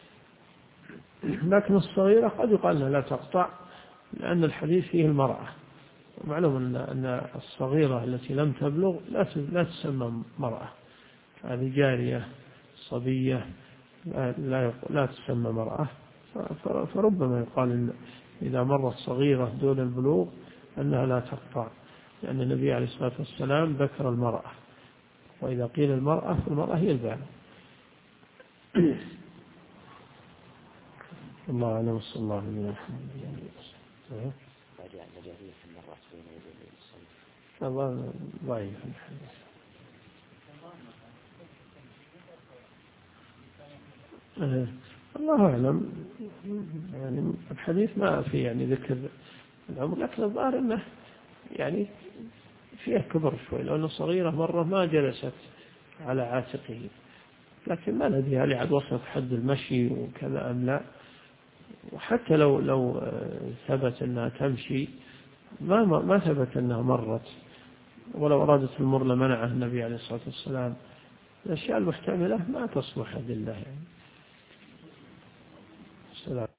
لكن الصغيرة قد يقال أنها لا تقطع، لأن الحديث فيه المرأة، ومعلوم أن الصغيرة التي لم تبلغ لا تسمى مرأة، هذه جارية صبية لا تسمى مرأة. فربما يقال إن إذا مرت صغيرة دون البلوغ أنها لا تقطع، لأن النبي عليه الصلاة والسلام ذكر المرأة، وإذا قيل المرأة فالمرأة هي البالغ. الله أعلم وصلى الله عليه وسلم. الله ضعيف الحديث. الله أعلم، يعني الحديث ما في يعني ذكر العمر، لكن الظاهر أنه يعني فيه كبر شوي، لأنه صغيرة مرة ما جلست على عاتقه، لكن ما ندري هل عاد وصلت حد المشي وكذا أم لا. وحتى لو ثبت أنها تمشي ما ثبت أنها مرت، ولو أرادت المر لمنعه النبي عليه الصلاة والسلام. الأشياء المحتملة ما تصلح لله يعني. السلام.